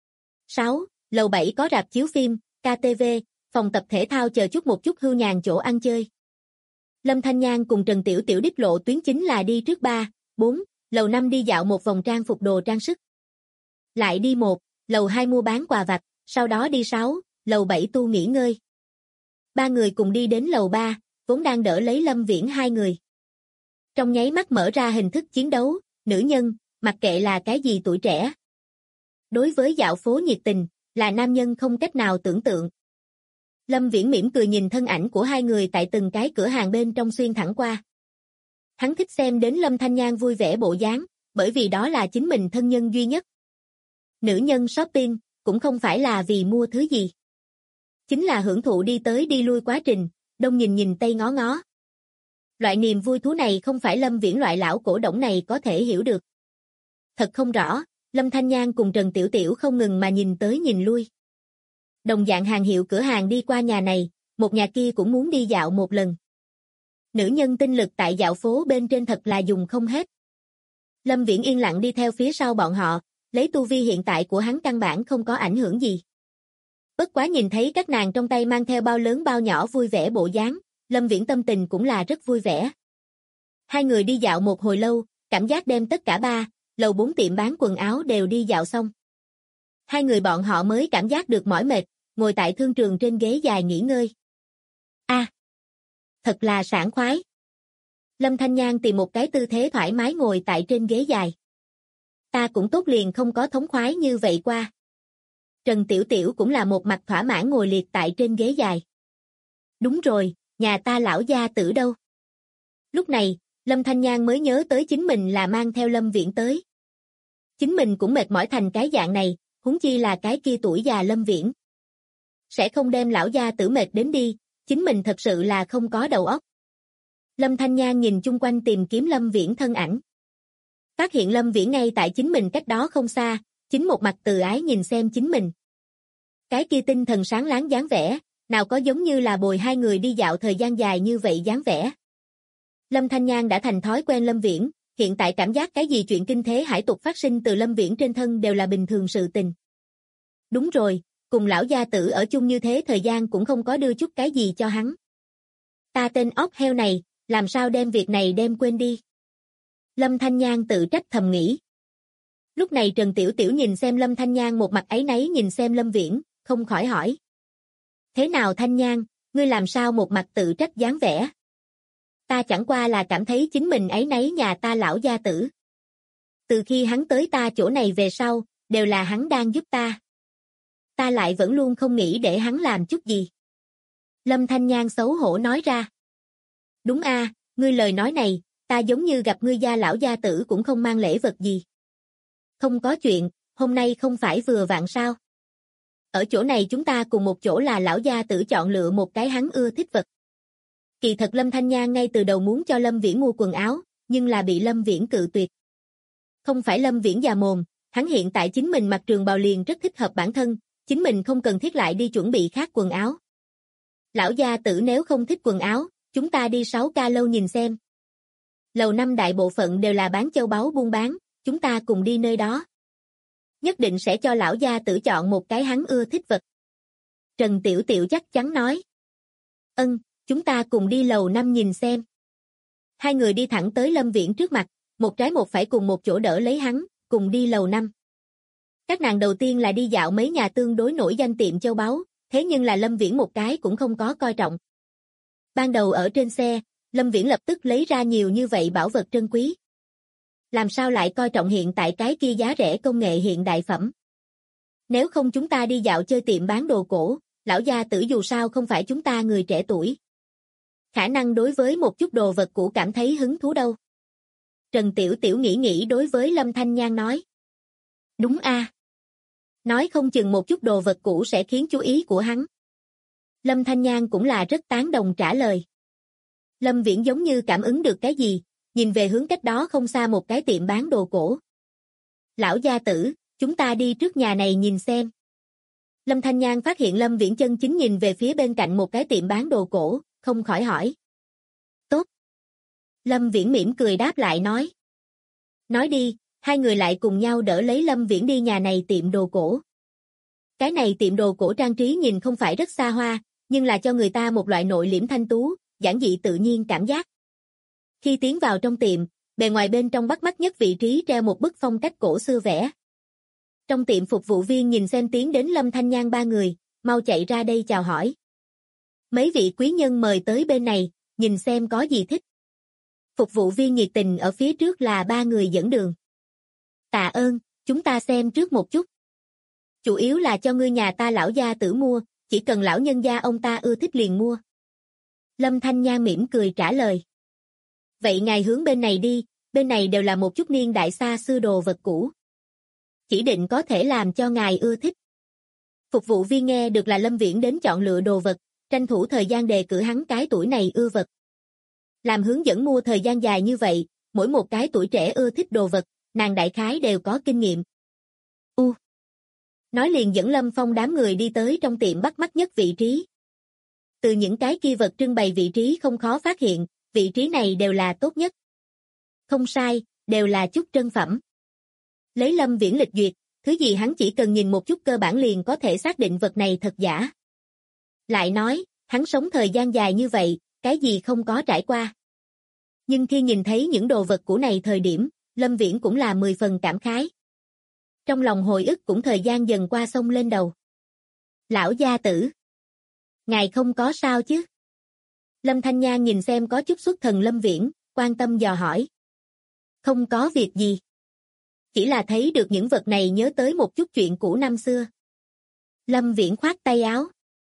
6, lầu 7 có rạp chiếu phim, KTV, phòng tập thể thao chờ chút một chút hưu nhàn chỗ ăn chơi. Lâm Thanh Nhan cùng Trần Tiểu Tiểu đích lộ tuyến chính là đi trước 3, 4, lầu 5 đi dạo một vòng trang phục đồ trang sức. Lại đi 1, lầu 2 mua bán quà vặt, Sau đó đi 6, lầu 7 tu nghỉ ngơi. Ba người cùng đi đến lầu 3, vốn đang đỡ lấy Lâm Viễn hai người. Trong nháy mắt mở ra hình thức chiến đấu, nữ nhân, mặc kệ là cái gì tuổi trẻ. Đối với dạo phố nhiệt tình, là nam nhân không cách nào tưởng tượng. Lâm Viễn mỉm cười nhìn thân ảnh của hai người tại từng cái cửa hàng bên trong xuyên thẳng qua. Hắn thích xem đến Lâm Thanh Nhan vui vẻ bộ dáng, bởi vì đó là chính mình thân nhân duy nhất. Nữ nhân shopping, cũng không phải là vì mua thứ gì. Chính là hưởng thụ đi tới đi lui quá trình, đông nhìn nhìn tây ngó ngó. Loại niềm vui thú này không phải Lâm Viễn loại lão cổ董này có thể hiểu được. Thật không rõ, Lâm Thanh Nhan cùng Trần Tiểu Tiểu không ngừng mà nhìn tới nhìn lui. Đồng dạng hàng hiệu cửa hàng đi qua nhà này, một nhà kia cũng muốn đi dạo một lần. Nữ nhân tinh lực tại dạo phố bên trên thật là dùng không hết. Lâm Viễn yên lặng đi theo phía sau bọn họ, lấy tu vi hiện tại của hắn căn bản không có ảnh hưởng gì. Bất quá nhìn thấy các nàng trong tay mang theo bao lớn bao nhỏ vui vẻ bộ dáng, Lâm Viễn tâm tình cũng là rất vui vẻ. Hai người đi dạo một hồi lâu, cảm giác đem tất cả 3, lầu 4 tiệm bán quần áo đều đi dạo xong. Hai người bọn họ mới cảm giác được mỏi mệt, ngồi tại thương trường trên ghế dài nghỉ ngơi. Thật là sảng khoái. Lâm Thanh Nhan tìm một cái tư thế thoải mái ngồi tại trên ghế dài. Ta cũng tốt liền không có thống khoái như vậy qua. Trần Tiểu Tiểu cũng là một mặt thỏa mãn ngồi liệt tại trên ghế dài. Đúng rồi, nhà ta lão gia tử đâu? Lúc này, Lâm Thanh Nhan mới nhớ tới chính mình là mang theo Lâm Viễn tới. Chính mình cũng mệt mỏi thành cái dạng này, huống chi là cái kia tuổi già Lâm Viễn. Sẽ không đem lão gia tử mệt đến đi, chính mình thật sự là không có đầu óc. Lâm Thanh Nhan nhìn chung quanh tìm kiếm Lâm Viễn thân ảnh. Phát hiện Lâm Viễn ngay tại chính mình cách đó không xa, chính một mặt từ ái nhìn xem chính mình. Cái kia tinh thần sáng láng dáng vẻ, nào có giống như là bồi hai người đi dạo thời gian dài như vậy dáng vẻ. Lâm Thanh Nhan đã thành thói quen Lâm Viễn, hiện tại cảm giác cái gì chuyện kinh thế hải tục phát sinh từ Lâm Viễn trên thân đều là bình thường sự tình. Đúng rồi, cùng lão gia tử ở chung như thế thời gian cũng không có đưa chút cái gì cho hắn. Ta tên ốc heo này, làm sao đem việc này đem quên đi. Lâm Thanh Nhan tự trách thầm nghĩ. Lúc này Trần Tiểu Tiểu nhìn xem Lâm Thanh Nhan một mặt áy náy nhìn xem Lâm Viễn, không khỏi hỏi. Thế nào Thanh Nhan, ngươi làm sao một mặt tự trách dáng vẻ? Ta chẳng qua là cảm thấy chính mình áy náy nhà ta lão gia tử. Từ khi hắn tới ta chỗ này về sau, đều là hắn đang giúp ta. Ta lại vẫn luôn không nghĩ để hắn làm chút gì. Lâm Thanh Nhan xấu hổ nói ra. Đúng a, ngươi lời nói này, ta giống như gặp ngươi gia lão gia tử cũng không mang lễ vật gì. Không có chuyện, hôm nay không phải vừa vặn sao? Ở chỗ này chúng ta cùng một chỗ là lão gia tử chọn lựa một cái hắn ưa thích vật. Kỳ thật Lâm Thanh Nhan ngay từ đầu muốn cho Lâm Viễn mua quần áo, nhưng là bị Lâm Viễn cự tuyệt. Không phải Lâm Viễn già mồm, hắn hiện tại chính mình mặc trường bào liền rất thích hợp bản thân, chính mình không cần thiết lại đi chuẩn bị khác quần áo. Lão gia tử nếu không thích quần áo, chúng ta đi 6K lâu nhìn xem. Lầu 5 đại bộ phận đều là bán châu báu buôn bán, chúng ta cùng đi nơi đó. Nhất định sẽ cho lão gia tử chọn một cái hắn ưa thích vật. Trần Tiểu Tiểu chắc chắn nói. Chúng ta cùng đi lầu 5 nhìn xem. Hai người đi thẳng tới Lâm Viễn trước mặt, một trái một phải cùng một chỗ đỡ lấy hắn, cùng đi lầu 5. Các nàng đầu tiên là đi dạo mấy nhà tương đối nổi danh tiệm châu báu, thế nhưng là Lâm Viễn một cái cũng không có coi trọng. Ban đầu ở trên xe, Lâm Viễn lập tức lấy ra nhiều như vậy bảo vật trân quý. Làm sao lại coi trọng hiện tại cái kia giá rẻ công nghệ hiện đại phẩm? Nếu không chúng ta đi dạo chơi tiệm bán đồ cổ, lão gia tử dù sao không phải chúng ta người trẻ tuổi. Khả năng đối với một chút đồ vật cũ cảm thấy hứng thú đâu. Trần Tiểu Tiểu nghĩ đối với Lâm Thanh Nhan nói. Đúng a. Nói không chừng một chút đồ vật cũ sẽ khiến chú ý của hắn. Lâm Thanh Nhan cũng là rất tán đồng trả lời. Lâm Viễn giống như cảm ứng được cái gì, nhìn về hướng cách đó không xa một cái tiệm bán đồ cổ. Lão gia tử, chúng ta đi trước nhà này nhìn xem. Lâm Thanh Nhan phát hiện Lâm Viễn chân chính nhìn về phía bên cạnh một cái tiệm bán đồ cổ, không khỏi hỏi. Tốt. Lâm Viễn mỉm cười đáp lại nói. Nói đi, hai người lại cùng nhau đỡ lấy Lâm Viễn đi nhà này tiệm đồ cổ. Cái này tiệm đồ cổ trang trí nhìn không phải rất xa hoa, nhưng là cho người ta một loại nội liễm thanh tú, giản dị tự nhiên cảm giác. Khi tiến vào trong tiệm, bề ngoài bên trong bắt mắt nhất vị trí treo một bức phong cách cổ xưa vẽ. Trong tiệm phục vụ viên nhìn xem tiến đến Lâm Thanh Nhan ba người, mau chạy ra đây chào hỏi. Mấy vị quý nhân mời tới bên này, nhìn xem có gì thích. Phục vụ viên nhiệt tình ở phía trước là ba người dẫn đường. Tạ ơn, chúng ta xem trước một chút. Chủ yếu là cho ngươi nhà ta lão gia tử mua, chỉ cần lão nhân gia ông ta ưa thích liền mua. Lâm Thanh Nhan mỉm cười trả lời. Vậy ngài hướng bên này đi, bên này đều là một chút niên đại xa xưa đồ vật cũ. Chỉ định có thể làm cho ngài ưa thích. Phục vụ viên nghe được là Lâm Viễn đến chọn lựa đồ vật, tranh thủ thời gian đề cử hắn cái tuổi này ưa vật. Làm hướng dẫn mua thời gian dài như vậy, mỗi một cái tuổi trẻ ưa thích đồ vật, nàng đại khái đều có kinh nghiệm. Nói liền dẫn Lâm Phong đám người đi tới trong tiệm bắt mắt nhất vị trí. Từ những cái kia vật trưng bày vị trí không khó phát hiện, vị trí này đều là tốt nhất. Không sai, đều là chút trân phẩm. Lấy Lâm Viễn lịch duyệt, thứ gì hắn chỉ cần nhìn một chút cơ bản liền có thể xác định vật này thật giả. Lại nói, hắn sống thời gian dài như vậy, cái gì không có trải qua. Nhưng khi nhìn thấy những đồ vật cũ này thời điểm, Lâm Viễn cũng là 10 phần cảm khái. Trong lòng hồi ức cũng thời gian dần qua xông lên đầu. Lão gia tử, ngài không có sao chứ? Lâm Thanh Nhan nhìn xem có chút xuất thần Lâm Viễn, quan tâm dò hỏi. Không có việc gì. Chỉ là thấy được những vật này nhớ tới một chút chuyện cũ năm xưa. Lâm Viễn khoát tay áo.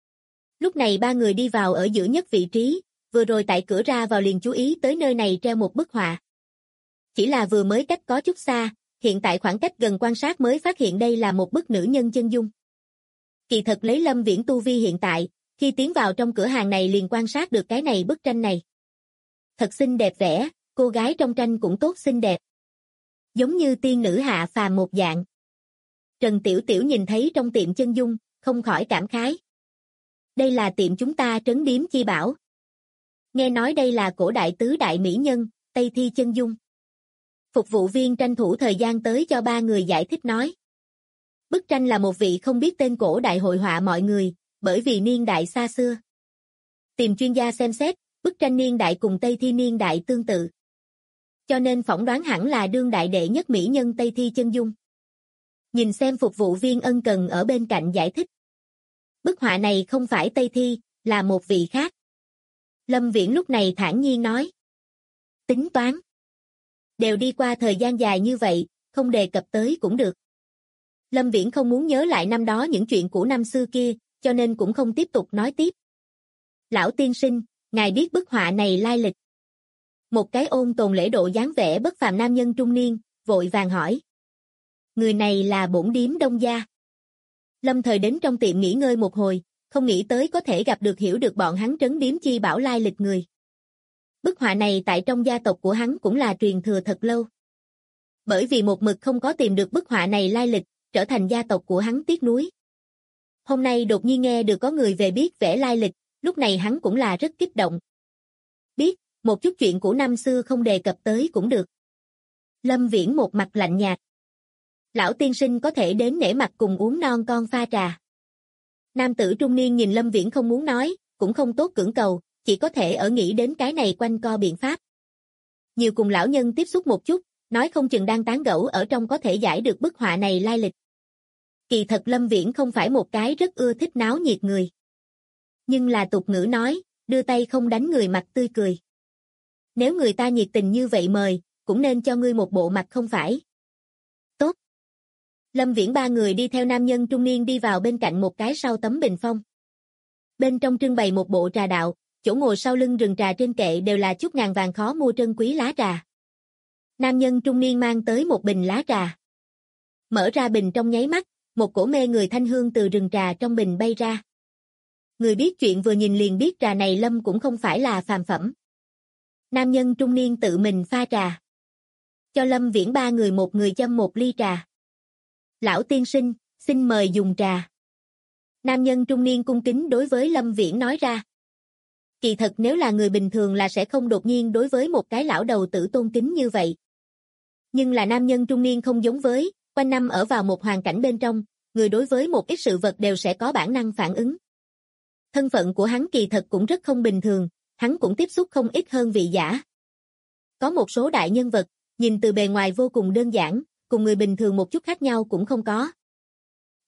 Lúc này ba người đi vào ở giữa nhất vị trí, vừa rồi tại cửa ra vào liền chú ý tới nơi này treo một bức họa. Chỉ là vừa mới cách có chút xa, hiện tại khoảng cách gần quan sát mới phát hiện đây là một bức nữ nhân chân dung. Kỳ thật lấy Lâm Viễn tu vi hiện tại, khi tiến vào trong cửa hàng này liền quan sát được cái này bức tranh này. Thật xinh đẹp vẽ, cô gái trong tranh cũng tốt xinh đẹp. Giống như tiên nữ hạ phàm một dạng. Trần Tiểu Tiểu nhìn thấy trong tiệm chân dung, không khỏi cảm khái. Đây là tiệm chúng ta Trấn Điếm Chi Bảo. Nghe nói đây là cổ đại tứ đại mỹ nhân, Tây Thi chân dung. Phục vụ viên tranh thủ thời gian tới cho ba người giải thích nói. Bức tranh là một vị không biết tên cổ đại hội họa mọi người, bởi vì niên đại xa xưa. Tìm chuyên gia xem xét, bức tranh niên đại cùng Tây Thi niên đại tương tự. Cho nên phỏng đoán hẳn là đương đại đệ nhất mỹ nhân Tây Thi chân dung. Nhìn xem phục vụ viên ân cần ở bên cạnh giải thích. Bức họa này không phải Tây Thi, là một vị khác. Lâm Viễn lúc này thản nhiên nói. Tính toán. Đều đi qua thời gian dài như vậy, không đề cập tới cũng được. Lâm Viễn không muốn nhớ lại năm đó những chuyện cũ năm xưa kia, cho nên cũng không tiếp tục nói tiếp. Lão tiên sinh, ngài biết bức họa này lai lịch. Một cái ôn tồn lễ độ dáng vẻ bất phàm nam nhân trung niên, vội vàng hỏi. Người này là bổn điếm Đông Gia. Lâm Thời đến trong tiệm nghỉ ngơi một hồi, không nghĩ tới có thể gặp được hiểu được bọn hắn Trấn Điếm Chi Bảo lai lịch người. Bức họa này tại trong gia tộc của hắn cũng là truyền thừa thật lâu. Bởi vì một mực không có tìm được bức họa này lai lịch, trở thành gia tộc của hắn tiếc nuối. Hôm nay đột nhiên nghe được có người về biết vẽ lai lịch, lúc này hắn cũng là rất kích động. Biết, một chút chuyện của năm xưa không đề cập tới cũng được. Lâm Viễn một mặt lạnh nhạt. Lão tiên sinh có thể đến nể mặt cùng uống non con pha trà. Nam tử trung niên nhìn Lâm Viễn không muốn nói, cũng không tốt cưỡng cầu, chỉ có thể ở nghĩ đến cái này quanh co biện pháp. Nhiều cùng lão nhân tiếp xúc một chút, nói không chừng đang tán gẫu ở trong có thể giải được bức họa này lai lịch. Kỳ thật Lâm Viễn không phải một cái rất ưa thích náo nhiệt người. Nhưng là tục ngữ nói, đưa tay không đánh người mặt tươi cười. Nếu người ta nhiệt tình như vậy mời, cũng nên cho ngươi một bộ mặt không phải. Tốt. Lâm Viễn ba người đi theo nam nhân trung niên đi vào bên cạnh một cái sau tấm bình phong. Bên trong trưng bày một bộ trà đạo, chỗ ngồi sau lưng rừng trà trên kệ đều là chút ngàn vàng khó mua trân quý lá trà. Nam nhân trung niên mang tới một bình lá trà. Mở ra bình trong nháy mắt, một cổ mê người thanh hương từ rừng trà trong bình bay ra. Người biết chuyện vừa nhìn liền biết trà này Lâm cũng không phải là phàm phẩm. Nam nhân trung niên tự mình pha trà. Cho Lâm Viễn ba người một người châm một ly trà. Lão tiên sinh, xin mời dùng trà. Nam nhân trung niên cung kính đối với Lâm Viễn nói ra. Kỳ thật nếu là người bình thường là sẽ không đột nhiên đối với một cái lão đầu tử tôn kính như vậy. Nhưng là nam nhân trung niên không giống với, quanh năm ở vào một hoàn cảnh bên trong, người đối với một ít sự vật đều sẽ có bản năng phản ứng. Thân phận của hắn kỳ thật cũng rất không bình thường, hắn cũng tiếp xúc không ít hơn vị giả. Có một số đại nhân vật, nhìn từ bề ngoài vô cùng đơn giản, cùng người bình thường một chút khác nhau cũng không có.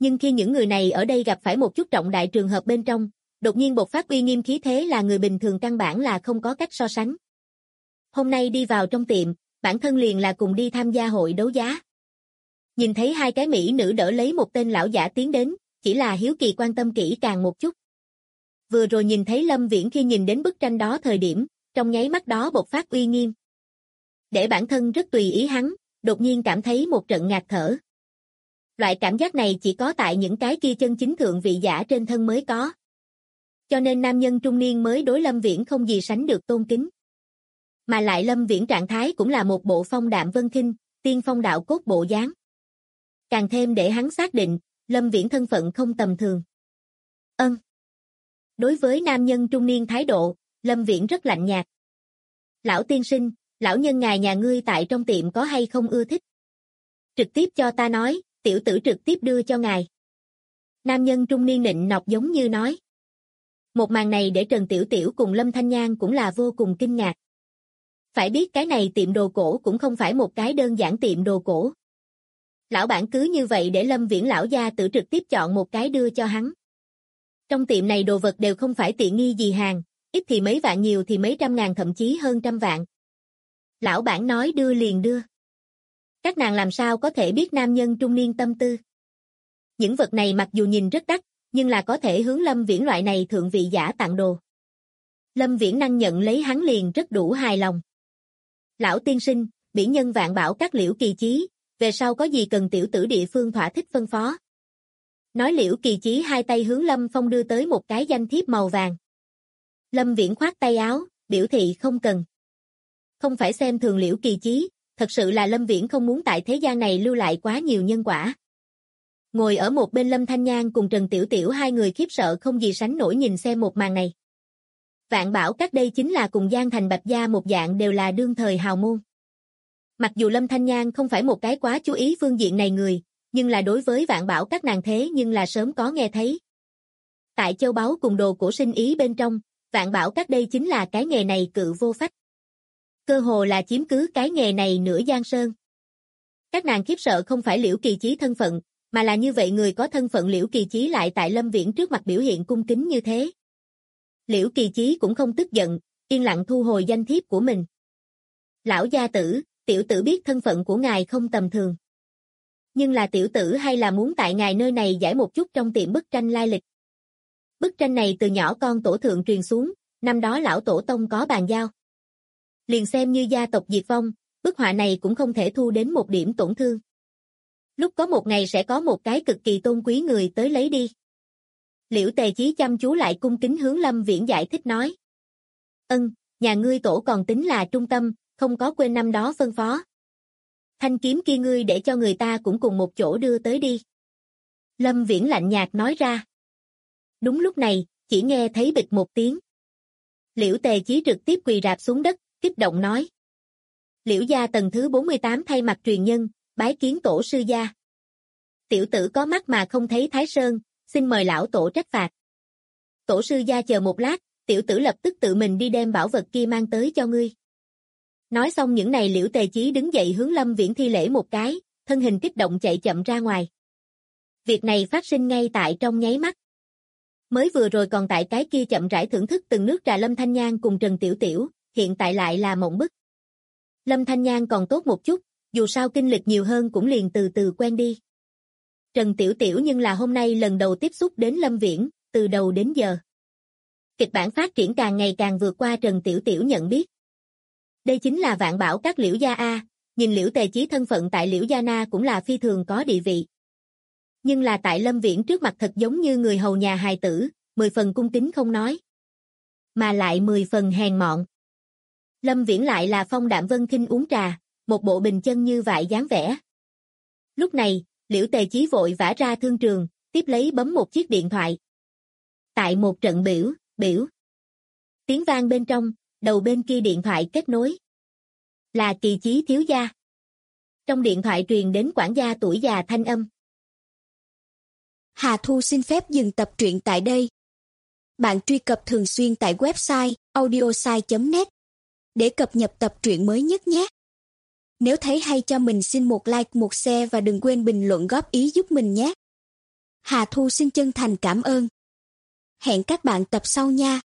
Nhưng khi những người này ở đây gặp phải một chút trọng đại trường hợp bên trong, đột nhiên bộc phát uy nghiêm khí thế là người bình thường căn bản là không có cách so sánh. Hôm nay đi vào trong tiệm, bản thân liền là cùng đi tham gia hội đấu giá. Nhìn thấy hai cái mỹ nữ đỡ lấy một tên lão giả tiến đến, chỉ là hiếu kỳ quan tâm kỹ càng một chút. Vừa rồi nhìn thấy Lâm Viễn khi nhìn đến bức tranh đó thời điểm, trong nháy mắt đó bộc phát uy nghiêm. Để bản thân rất tùy ý hắn, đột nhiên cảm thấy một trận ngạt thở. Loại cảm giác này chỉ có tại những cái kia chân chính thượng vị giả trên thân mới có. Cho nên nam nhân trung niên mới đối Lâm Viễn không gì sánh được tôn kính. Mà lại Lâm Viễn trạng thái cũng là một bộ phong đạm vân khinh, tiên phong đạo cốt bộ dáng. Càng thêm để hắn xác định, Lâm Viễn thân phận không tầm thường. Đối với nam nhân trung niên thái độ, Lâm Viễn rất lạnh nhạt. Lão tiên sinh, lão nhân ngài nhà ngươi tại trong tiệm có hay không ưa thích? Trực tiếp cho ta nói, tiểu tử trực tiếp đưa cho ngài. Nam nhân trung niên nịnh nọt giống như nói. Một màn này để Trần Tiểu Tiểu cùng Lâm Thanh Nhan cũng là vô cùng kinh ngạc. Phải biết cái này tiệm đồ cổ cũng không phải một cái đơn giản tiệm đồ cổ. Lão bản cứ như vậy để Lâm Viễn lão gia tử trực tiếp chọn một cái đưa cho hắn. Trong tiệm này đồ vật đều không phải tiện nghi gì hàng, ít thì mấy vạn nhiều thì mấy trăm ngàn thậm chí hơn trăm vạn. Lão bản nói đưa liền đưa. Các nàng làm sao có thể biết nam nhân trung niên tâm tư. Những vật này mặc dù nhìn rất đắt, nhưng là có thể hướng Lâm Viễn loại này thượng vị giả tặng đồ. Lâm Viễn năng nhận lấy hắn liền rất đủ hài lòng. Lão tiên sinh, mỹ nhân vạn bảo các Liễu Kỳ Chí, về sau có gì cần tiểu tử địa phương thỏa thích phân phó. Nói Liễu Kỳ Chí hai tay hướng Lâm Phong đưa tới một cái danh thiếp màu vàng. Lâm Viễn khoát tay áo, biểu thị không cần. Không phải xem thường Liễu Kỳ Chí, thật sự là Lâm Viễn không muốn tại thế gian này lưu lại quá nhiều nhân quả. Ngồi ở một bên Lâm Thanh Nhan cùng Trần Tiểu Tiểu hai người khiếp sợ không gì sánh nổi nhìn xem một màn này. Vạn bảo các đây chính là cùng Giang Thành Bạch Gia một dạng đều là đương thời hào môn. Mặc dù Lâm Thanh Nhan không phải một cái quá chú ý phương diện này người, nhưng là đối với vạn bảo các nàng thế nhưng là sớm có nghe thấy. Tại châu báu cùng đồ cổ sinh ý bên trong, vạn bảo các đây chính là cái nghề này cự vô phách. Cơ hồ là chiếm cứ cái nghề này nửa giang sơn. Các nàng khiếp sợ không phải Liễu Kỳ Chí thân phận, mà là như vậy người có thân phận Liễu Kỳ Chí lại tại Lâm Viễn trước mặt biểu hiện cung kính như thế. Liễu Kỳ Chí cũng không tức giận, yên lặng thu hồi danh thiếp của mình. Lão gia tử, tiểu tử biết thân phận của ngài không tầm thường. Nhưng là tiểu tử hay là muốn tại ngài nơi này giải một chút trong tiệm bức tranh lai lịch. Bức tranh này từ nhỏ con tổ thượng truyền xuống, năm đó lão tổ tông có bàn giao. Liền xem như gia tộc diệt vong, bức họa này cũng không thể thu đến một điểm tổn thương. Lúc có một ngày sẽ có một cái cực kỳ tôn quý người tới lấy đi. Liễu Tề Chí chăm chú lại cung kính hướng Lâm Viễn giải thích nói. Nhà ngươi tổ còn tính là trung tâm, không có quên năm đó phân phó. Thanh kiếm kia ngươi để cho người ta cũng cùng một chỗ đưa tới đi. Lâm Viễn lạnh nhạt nói ra. Đúng lúc này, chỉ nghe thấy bịch một tiếng. Liễu Tề Chí trực tiếp quỳ rạp xuống đất, kích động nói. Liễu gia tầng thứ 48 thay mặt truyền nhân, bái kiến tổ sư gia. Tiểu tử có mắt mà không thấy Thái Sơn, xin mời lão tổ trách phạt. Tổ sư gia chờ một lát, tiểu tử lập tức tự mình đi đem bảo vật kia mang tới cho ngươi. Nói xong những này Liễu Tề Chí đứng dậy hướng Lâm Viễn thi lễ một cái, thân hình kích động chạy chậm ra ngoài. Việc này phát sinh ngay tại trong nháy mắt. Mới vừa rồi còn tại cái kia chậm rãi thưởng thức từng nước trà Lâm Thanh Nhan cùng Trần Tiểu Tiểu, hiện tại lại là mộng bức. Lâm Thanh Nhan còn tốt một chút, dù sao kinh lịch nhiều hơn cũng liền từ từ quen đi. Trần Tiểu Tiểu nhưng là hôm nay lần đầu tiếp xúc đến Lâm Viễn, từ đầu đến giờ. Kịch bản phát triển càng ngày càng vượt qua Trần Tiểu Tiểu nhận biết. Đây chính là vạn bảo các Liễu gia A, nhìn Liễu Tề Chí thân phận tại Liễu gia na cũng là phi thường có địa vị. Nhưng là tại Lâm Viễn trước mặt thật giống như người hầu nhà hài tử, 10 phần cung kính không nói. Mà lại 10 phần hèn mọn. Lâm Viễn lại là phong đạm vân khinh uống trà, một bộ bình chân như vại dáng vẻ. Lúc này, Liễu Tề Chí vội vã ra thương trường, tiếp lấy bấm một chiếc điện thoại. Tại một trận biểu. Tiếng vang bên trong, đầu bên kia điện thoại kết nối. Là Kỳ Chí thiếu gia. Trong điện thoại truyền đến quản gia tuổi già thanh âm. Hà Thu xin phép dừng tập truyện tại đây. Bạn truy cập thường xuyên tại website audiosai.net để cập nhật tập truyện mới nhất nhé. Nếu thấy hay cho mình xin một like, một share và đừng quên bình luận góp ý giúp mình nhé. Hà Thu xin chân thành cảm ơn. Hẹn các bạn tập sau nha.